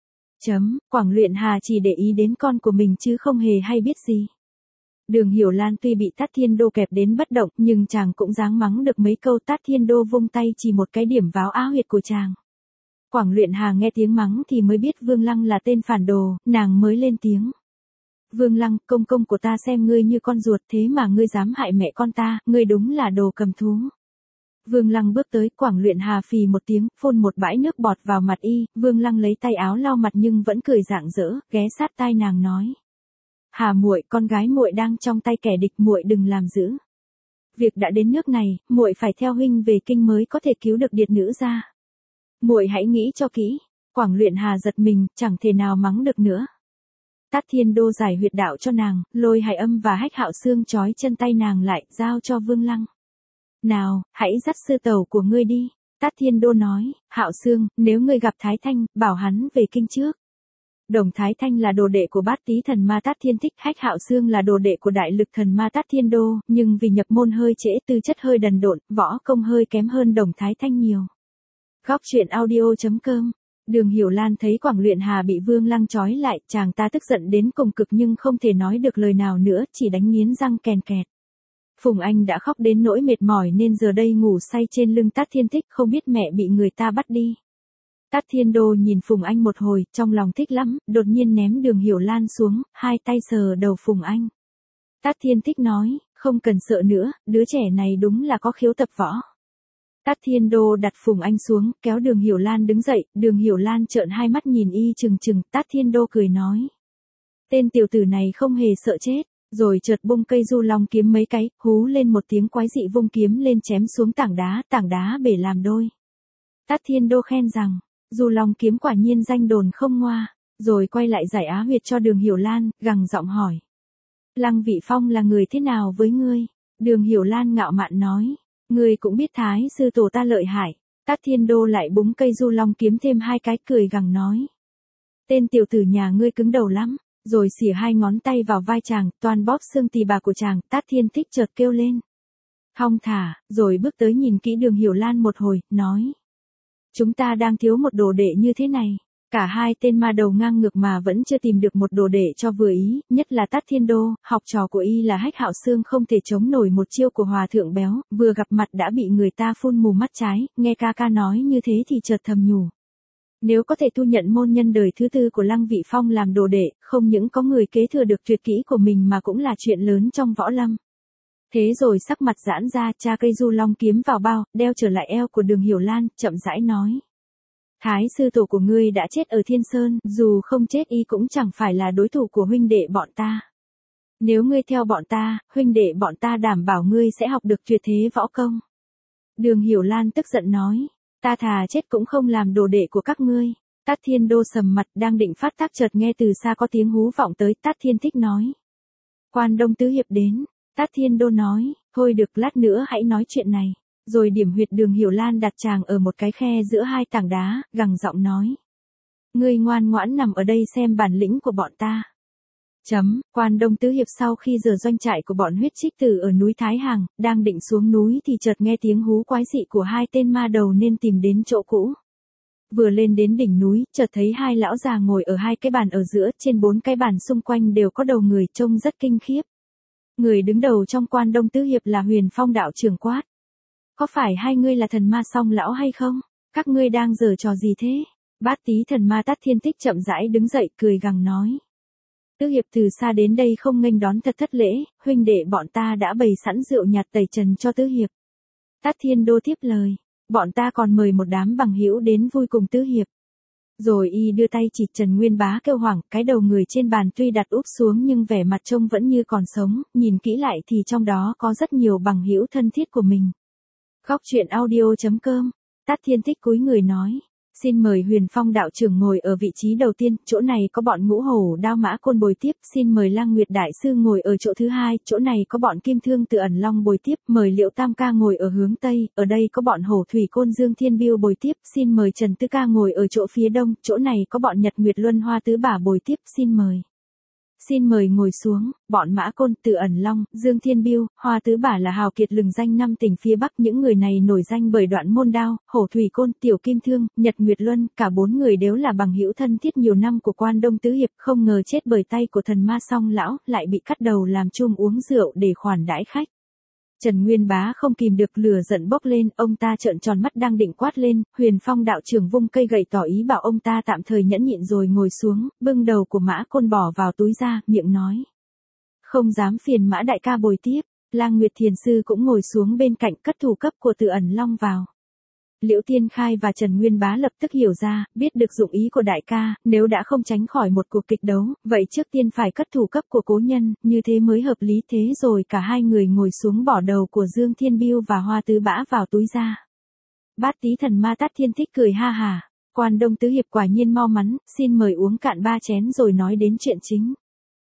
Quảng Luyện Hà chỉ để ý đến con của mình chứ không hề hay biết gì. Đường Hiểu Lan tuy bị Tát Thiên Đô kẹp đến bất động, nhưng chàng cũng dáng mắng được mấy câu. Tát Thiên Đô vung tay chỉ một cái điểm vào á huyệt của chàng. Quảng Luyện Hà nghe tiếng mắng thì mới biết Vương Lăng là tên phản đồ, nàng mới lên tiếng. Vương Lăng, công công của ta xem ngươi như con ruột, thế mà ngươi dám hại mẹ con ta, ngươi đúng là đồ cầm thú. Vương Lăng bước tới, Quảng Luyện Hà phì một tiếng, phun một bãi nước bọt vào mặt y. Vương Lăng lấy tay áo lau mặt nhưng vẫn cười rạng rỡ, ghé sát tai nàng nói. Hà muội, con gái muội đang trong tay kẻ địch, muội đừng làm dữ. Việc đã đến nước này, muội phải theo huynh về kinh mới có thể cứu được điệt nữ ra. Muội hãy nghĩ cho kỹ. Quảng Luyện Hà giật mình, chẳng thể nào mắng được nữa. Tát Thiên Đô giải huyệt đạo cho nàng, Lôi Hải Âm và Hách Hạo Xương trói chân tay nàng lại, giao cho Vương Lăng. Nào, hãy dắt sư tẩu của ngươi đi. Tát Thiên Đô nói, Hạo Xương, nếu ngươi gặp Thái Thanh, bảo hắn về kinh trước. Đồng Thái Thanh là đồ đệ của Bát Tý thần ma Tát Thiên Thích, Hách Hạo Xương là đồ đệ của Đại Lực thần ma Tát Thiên Đô, nhưng vì nhập môn hơi trễ, tư chất hơi đần độn, võ công hơi kém hơn Đồng Thái Thanh nhiều. Góc truyện audio.com. Đường Hiểu Lan thấy Quảng Luyện Hà bị Vương Lăng trói lại, chàng ta tức giận đến cùng cực nhưng không thể nói được lời nào nữa, chỉ đánh nghiến răng kèn kẹt. Phùng Anh đã khóc đến nỗi mệt mỏi nên giờ đây ngủ say trên lưng Tát Thiên Thích, không biết mẹ bị người ta bắt đi. Tát Thiên Đô nhìn Phùng Anh một hồi, trong lòng thích lắm, đột nhiên ném Đường Hiểu Lan xuống, hai tay sờ đầu Phùng Anh. Tát Thiên Thích nói, không cần sợ nữa, đứa trẻ này đúng là có khiếu tập võ. Tát Thiên Đô đặt Phùng Anh xuống, kéo Đường Hiểu Lan đứng dậy, Đường Hiểu Lan trợn hai mắt nhìn y chừng chừng, Tát Thiên Đô cười nói. Tên tiểu tử này không hề sợ chết, rồi chợt bung cây du long kiếm mấy cái, hú lên một tiếng quái dị vung kiếm lên chém xuống tảng đá bể làm đôi. Tát Thiên Đô khen rằng, du long kiếm quả nhiên danh đồn không ngoa, rồi quay lại giải á huyệt cho Đường Hiểu Lan, gằn giọng hỏi. Lăng Vị Phong là người thế nào với ngươi? Đường Hiểu Lan ngạo mạn nói. Ngươi cũng biết Thái sư tổ ta lợi hại. Tát Thiên Đô lại búng cây du long kiếm thêm hai cái, cười gằn nói. Tên tiểu tử nhà ngươi cứng đầu lắm. Rồi xỉa hai ngón tay vào vai chàng, toàn bóp xương tỳ bà của chàng. Tát Thiên Thích chợt kêu lên. Thong thả, rồi bước tới nhìn kỹ Đường Hiểu Lan một hồi, nói. Chúng ta đang thiếu một đồ đệ như thế này. Cả hai tên ma đầu ngang ngược mà vẫn chưa tìm được một đồ đệ cho vừa ý, nhất là Tát Thiên Đô, học trò của y là Hách Hạo Xương không thể chống nổi một chiêu của Hòa Thượng Béo, vừa gặp mặt đã bị người ta phun mù mắt trái, nghe ca ca nói như thế thì chợt thầm nhủ. Nếu có thể thu nhận môn nhân đời thứ tư của Lăng Vị Phong làm đồ đệ, không những có người kế thừa được tuyệt kỹ của mình mà cũng là chuyện lớn trong võ lâm. Thế rồi sắc mặt giãn ra, tra cây du long kiếm vào bao, đeo trở lại eo của Đường Hiểu Lan, chậm rãi nói. Thái sư tổ của ngươi đã chết ở Thiên Sơn, dù không chết y cũng chẳng phải là đối thủ của huynh đệ bọn ta. Nếu ngươi theo bọn ta, huynh đệ bọn ta đảm bảo ngươi sẽ học được tuyệt thế võ công. Đường Hiểu Lan tức giận nói, ta thà chết cũng không làm đồ đệ của các ngươi. Tát Thiên Đô sầm mặt đang định phát tác chợt nghe từ xa có tiếng hú vọng tới. Tát Thiên Thích nói. Quan Đông Tứ Hiệp đến. Tát Thiên Đô nói, thôi được lát nữa hãy nói chuyện này. Rồi điểm huyệt Đường Hiểu Lan đặt chàng ở một cái khe giữa hai tảng đá, gằn giọng nói. Ngươi ngoan ngoãn nằm ở đây xem bản lĩnh của bọn ta. Quan Đông Tứ Hiệp sau khi rời doanh trại của bọn huyết trích tử ở núi Thái Hằng, đang định xuống núi thì chợt nghe tiếng hú quái dị của hai tên ma đầu nên tìm đến chỗ cũ. Vừa lên đến đỉnh núi, chợt thấy hai lão già ngồi ở hai cái bàn ở giữa, trên bốn cái bàn xung quanh đều có đầu người trông rất kinh khiếp. Người đứng đầu trong Quan Đông Tứ Hiệp là Huyền Phong đạo trưởng quát. Có phải hai ngươi là thần ma song lão hay không? Các ngươi đang giở trò gì thế? Bát Tý thần ma Tát Thiên Thích chậm rãi đứng dậy cười gằn nói. Tứ Hiệp từ xa đến đây không nghênh đón thật thất lễ, huynh đệ bọn ta đã bày sẵn rượu nhạt tẩy trần cho Tứ Hiệp. Tát Thiên Đô tiếp lời, bọn ta còn mời một đám bằng hữu đến vui cùng Tứ Hiệp. Rồi y đưa tay chỉ Trần Nguyên Bá kêu hoảng, cái đầu người trên bàn tuy đặt úp xuống nhưng vẻ mặt trông vẫn như còn sống, nhìn kỹ lại thì trong đó có rất nhiều bằng hữu thân thiết của mình. Góc truyện audio.com. Tát Thiên Thích cúi người nói, Xin mời Huyền Phong đạo trưởng ngồi ở vị trí đầu tiên, chỗ này có bọn Ngũ Hổ Đao Mã Côn bồi tiếp. Xin mời Lang Nguyệt đại sư ngồi ở chỗ thứ hai, chỗ này có bọn Kim Thương Từ Ẩn Long bồi tiếp. Mời Liễu Tam ca ngồi ở hướng tây, ở đây có bọn Hổ Thủy Côn Dương Thiên Biêu bồi tiếp. Xin mời Trần Tư ca ngồi ở chỗ phía đông, chỗ này có bọn Nhật Nguyệt Luân Hoa Tứ Bả bồi tiếp. Xin mời ngồi xuống, bọn Mã Côn, Từ Ẩn Long, Dương Thiên Biêu, Hoa Tứ Bả là hào kiệt lừng danh 5 tỉnh phía Bắc, những người này nổi danh bởi Đoạn Môn Đao, Hổ Thủy Côn, Tiểu Kim Thương, Nhật Nguyệt Luân, cả 4 người đều là bằng hữu thân thiết nhiều năm của Quan Đông Tứ Hiệp, không ngờ chết bởi tay của thần ma Song lão, lại bị cắt đầu làm chum uống rượu để khoản đãi khách. Trần Nguyên Bá không kìm được lửa giận bốc lên, ông ta trợn tròn mắt đang định quát lên, Huyền Phong đạo trưởng vung cây gậy tỏ ý bảo ông ta tạm thời nhẫn nhịn rồi ngồi xuống, bưng đầu của Mã Côn bỏ vào túi ra, miệng nói. Không dám phiền Mã đại ca bồi tiếp, Lang Nguyệt thiền sư cũng ngồi xuống bên cạnh, cất thủ cấp của Từ Ẩn Long vào. Liễu Tiên Khai và Trần Nguyên Bá lập tức hiểu ra, biết được dụng ý của đại ca, nếu đã không tránh khỏi một cuộc kịch đấu, vậy trước tiên phải cất thủ cấp của cố nhân, như thế mới hợp lý. Thế rồi cả hai người ngồi xuống bỏ đầu của Dương Thiên Biêu và Hoa Tứ Bã vào túi ra. Bát Tý Thần Ma Tát Thiên Thích cười ha hà, Quan Đông Tứ Hiệp quả nhiên mau mắn, xin mời uống cạn 3 chén rồi nói đến chuyện chính.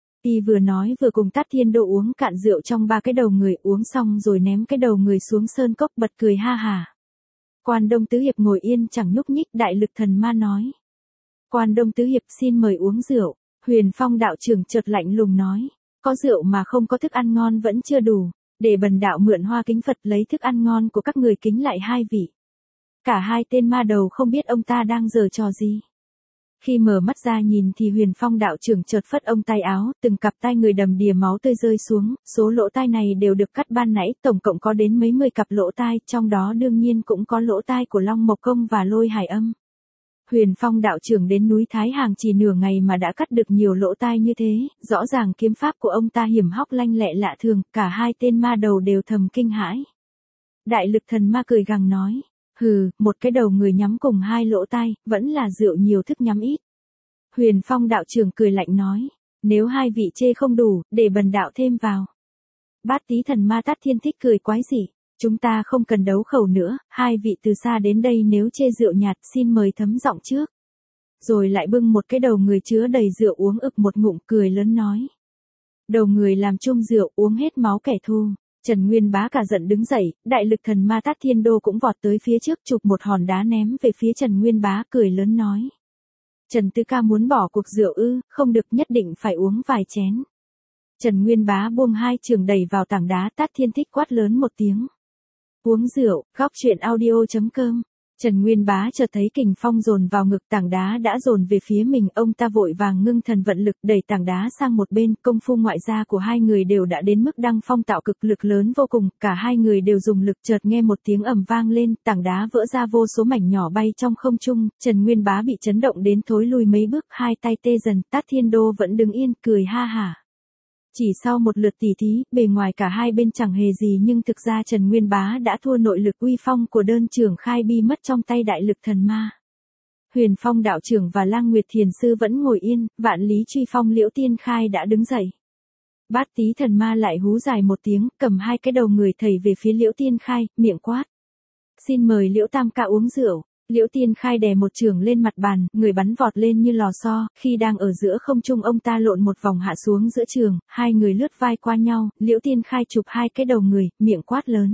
Y vừa nói vừa cùng Tát Thiên Đô uống cạn rượu trong 3 cái đầu người, uống xong rồi ném cái đầu người xuống sơn cốc bật cười ha hà. Quan Đông Tứ Hiệp ngồi yên chẳng nhúc nhích, Đại Lực Thần Ma nói. Quan Đông Tứ Hiệp xin mời uống rượu. Huyền Phong đạo trưởng chợt lạnh lùng nói. Có rượu mà không có thức ăn ngon vẫn chưa đủ. Để bần đạo mượn hoa kính Phật lấy thức ăn ngon của các người kính lại hai vị. Cả hai tên ma đầu không biết ông ta đang giở trò gì. Khi mở mắt ra nhìn thì Huyền Phong đạo trưởng chợt phất ông tay áo, từng cặp tai người đầm đìa máu tươi rơi xuống, số lỗ tai này đều được cắt ban nãy, tổng cộng có đến mấy 10 cặp lỗ tai, trong đó đương nhiên cũng có lỗ tai của Long Mộc Công và Lôi Hải Âm. Huyền Phong đạo trưởng đến núi Thái Hàng chỉ nửa ngày mà đã cắt được nhiều lỗ tai như thế, rõ ràng kiếm pháp của ông ta hiểm hóc lanh lẹ lạ thường, cả hai tên ma đầu đều thầm kinh hãi. Đại Lực Thần Ma cười gằn nói. Hừ, một cái đầu người nhắm cùng 2 lỗ tai, vẫn là rượu nhiều thức nhắm ít. Huyền Phong đạo trưởng cười lạnh nói, nếu hai vị chê không đủ, để bần đạo thêm vào. Bát Tý Thần Ma Tát Thiên Thích cười quái dị, chúng ta không cần đấu khẩu nữa, hai vị từ xa đến đây nếu chê rượu nhạt xin mời thấm giọng trước. Rồi lại bưng một cái đầu người chứa đầy rượu uống ực một ngụm cười lớn nói. Đầu người làm chung rượu uống hết máu kẻ thù. Trần Nguyên Bá cả giận đứng dậy, Đại Lực Thần Ma Tát Thiên Đô cũng vọt tới phía trước chụp một hòn đá ném về phía Trần Nguyên Bá cười lớn nói. Trần Tư ca muốn bỏ cuộc rượu ư, không được nhất định phải uống vài chén. Trần Nguyên Bá buông 2 trường đẩy vào tảng đá Tát Thiên Thích quát lớn một tiếng. Uống rượu, góc truyện audio.com. Trần Nguyên Bá chợt thấy kình phong dồn vào ngực, tảng đá đã dồn về phía mình, ông ta vội vàng ngưng thần vận lực đẩy tảng đá sang một bên, công phu ngoại gia của hai người đều đã đến mức đăng phong tạo cực, lực lớn vô cùng, cả hai người đều dùng lực, chợt nghe một tiếng ầm vang lên, tảng đá vỡ ra vô số mảnh nhỏ bay trong không trung, Trần Nguyên Bá bị chấn động đến thối lui mấy bước, hai tay tê dần, Tát Thiên Đô vẫn đứng yên, cười ha hả. Chỉ sau một lượt tỉ thí, bề ngoài cả hai bên chẳng hề gì nhưng thực ra Trần Nguyên Bá đã thua, nội lực uy phong của đơn trưởng khai bi mất trong tay Đại Lực Thần Ma. Huyền Phong đạo trưởng và Lang Nguyệt thiền sư vẫn ngồi yên, Vạn Lý Truy Phong Liễu Tiên Khai đã đứng dậy. Bát Tý Thần Ma lại hú dài một tiếng, cầm 2 cái đầu người thầy về phía Liễu Tiên Khai, miệng quát. Xin mời Liễu Tam ca uống rượu. Liễu Tiên Khai đè một chưởng lên mặt bàn, người bắn vọt lên như lò xo, khi đang ở giữa không trung ông ta lộn một vòng hạ xuống giữa trường, hai người lướt vai qua nhau, Liễu Tiên Khai chụp 2 cái đầu người, miệng quát lớn.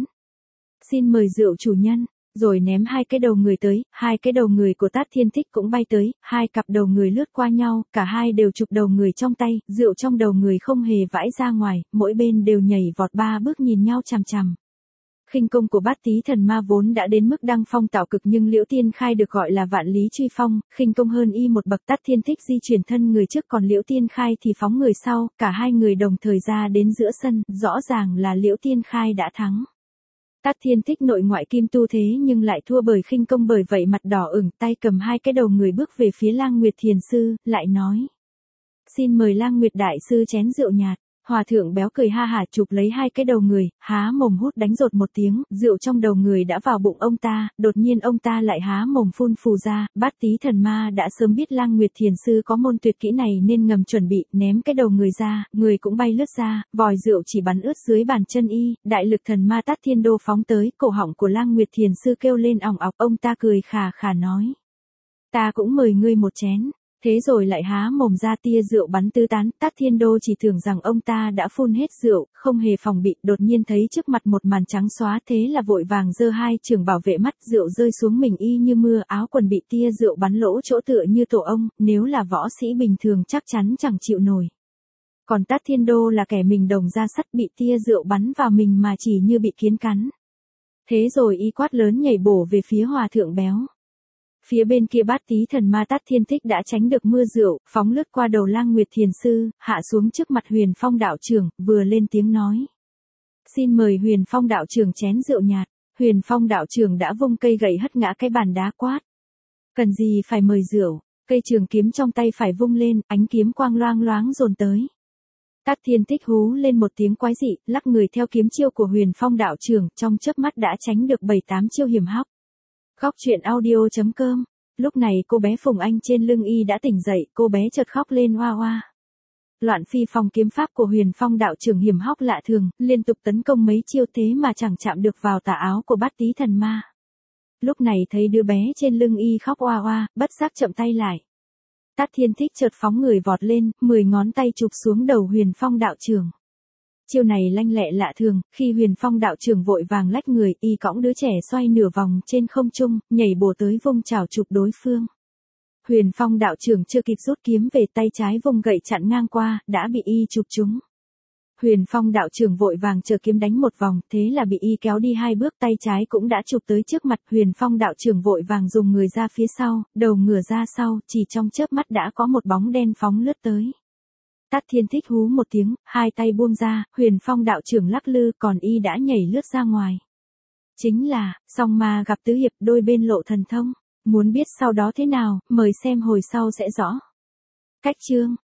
Xin mời rượu chủ nhân, rồi ném 2 cái đầu người tới, 2 cái đầu người của Tát Thiên Thích cũng bay tới, 2 cặp đầu người lướt qua nhau, cả hai đều chụp đầu người trong tay, rượu trong đầu người không hề vãi ra ngoài, mỗi bên đều nhảy vọt 3 bước nhìn nhau chằm chằm. Khinh công của Bát Tý Thần Ma vốn đã đến mức đăng phong tạo cực nhưng Liễu Tiên Khai được gọi là Vạn Lý Truy Phong, khinh công hơn y một bậc. Tát Thiên Thích di chuyển thân người trước còn Liễu Tiên Khai thì phóng người sau, cả hai người đồng thời ra đến giữa sân, rõ ràng là Liễu Tiên Khai đã thắng. Tát Thiên Thích nội ngoại kim tu thế nhưng lại thua bởi khinh công, bởi vậy mặt đỏ ửng, tay cầm 2 cái đầu người bước về phía Lang Nguyệt thiền sư, lại nói. Xin mời Lang Nguyệt đại sư chén rượu nhạt. Hòa thượng béo cười ha hả chụp lấy 2 cái đầu người, há mồm hút đánh rột một tiếng, rượu trong đầu người đã vào bụng ông ta, đột nhiên ông ta lại há mồm phun phù ra, Bát Tý Thần Ma đã sớm biết Lang Nguyệt thiền sư có môn tuyệt kỹ này nên ngầm chuẩn bị, ném cái đầu người ra, người cũng bay lướt ra, vòi rượu chỉ bắn ướt dưới bàn chân y, Đại Lực Thần Ma Tát Thiên Đô phóng tới, cổ họng của Lang Nguyệt thiền sư kêu lên ỏng ọc, ông ta cười khà khà nói. Ta cũng mời ngươi một chén. Thế rồi lại há mồm ra tia rượu bắn tứ tán, Tát Thiên Đô chỉ tưởng rằng ông ta đã phun hết rượu, không hề phòng bị, đột nhiên thấy trước mặt một màn trắng xóa, thế là vội vàng giơ hai trường bảo vệ mắt, rượu rơi xuống mình y như mưa, áo quần bị tia rượu bắn lỗ chỗ tựa như tổ ong, nếu là võ sĩ bình thường chắc chắn chẳng chịu nổi. Còn Tát Thiên Đô là kẻ mình đồng da sắt, bị tia rượu bắn vào mình mà chỉ như bị kiến cắn. Thế rồi y quát lớn nhảy bổ về phía hòa thượng béo. Phía bên kia Bát Tý Thần Ma Tát Thiên Thích đã tránh được mưa rượu, phóng lướt qua đầu Lang Nguyệt Thiền Sư, hạ xuống trước mặt Huyền Phong đạo trưởng, vừa lên tiếng nói. Xin mời Huyền Phong đạo trưởng chén rượu nhạt. Huyền Phong đạo trưởng đã vung cây gậy hất ngã cái bàn đá, quát. Cần gì phải mời rượu, cây trường kiếm trong tay phải vung lên, ánh kiếm quang loang loáng dồn tới. Tát Thiên Thích hú lên một tiếng quái dị, lắc người theo kiếm chiêu của Huyền Phong đạo trưởng, trong chớp mắt đã tránh được 7-8 chiêu hiểm hóc. Góc truyện audio.com. Lúc này cô bé Phùng Anh trên lưng y đã tỉnh dậy, cô bé chợt khóc lên oa oa. Loạn phi phong kiếm pháp của Huyền Phong đạo trưởng hiểm hóc lạ thường, liên tục tấn công mấy chiêu thế mà chẳng chạm được vào tà áo của Bát Tý Thần Ma. Lúc này thấy đứa bé trên lưng y khóc oa oa, bất giác chậm tay lại. Tát Thiên Thích chợt phóng người vọt lên, 10 ngón tay chụp xuống đầu Huyền Phong đạo trưởng. Chiêu này lanh lẹ lạ thường, khi Huyền Phong đạo trưởng vội vàng lách người, y cõng đứa trẻ xoay nửa vòng trên không trung, nhảy bổ tới vung chảo chụp đối phương. Huyền Phong đạo trưởng chưa kịp rút kiếm về, tay trái vung gậy chặn ngang qua, đã bị y chụp trúng. Huyền Phong đạo trưởng vội vàng chờ kiếm đánh một vòng, thế là bị y kéo đi 2 bước, tay trái cũng đã chụp tới trước mặt. Huyền Phong đạo trưởng vội vàng dùng người ra phía sau, đầu ngửa ra sau, chỉ trong chớp mắt đã có một bóng đen phóng lướt tới. Tát Thiên Thích hú một tiếng, hai tay buông ra, Huyền Phong đạo trưởng lắc lư, còn y đã nhảy lướt ra ngoài. Chính là, song ma gặp tứ hiệp, đôi bên lộ thần thông. Muốn biết sau đó thế nào, mời xem hồi sau sẽ rõ. Cách chương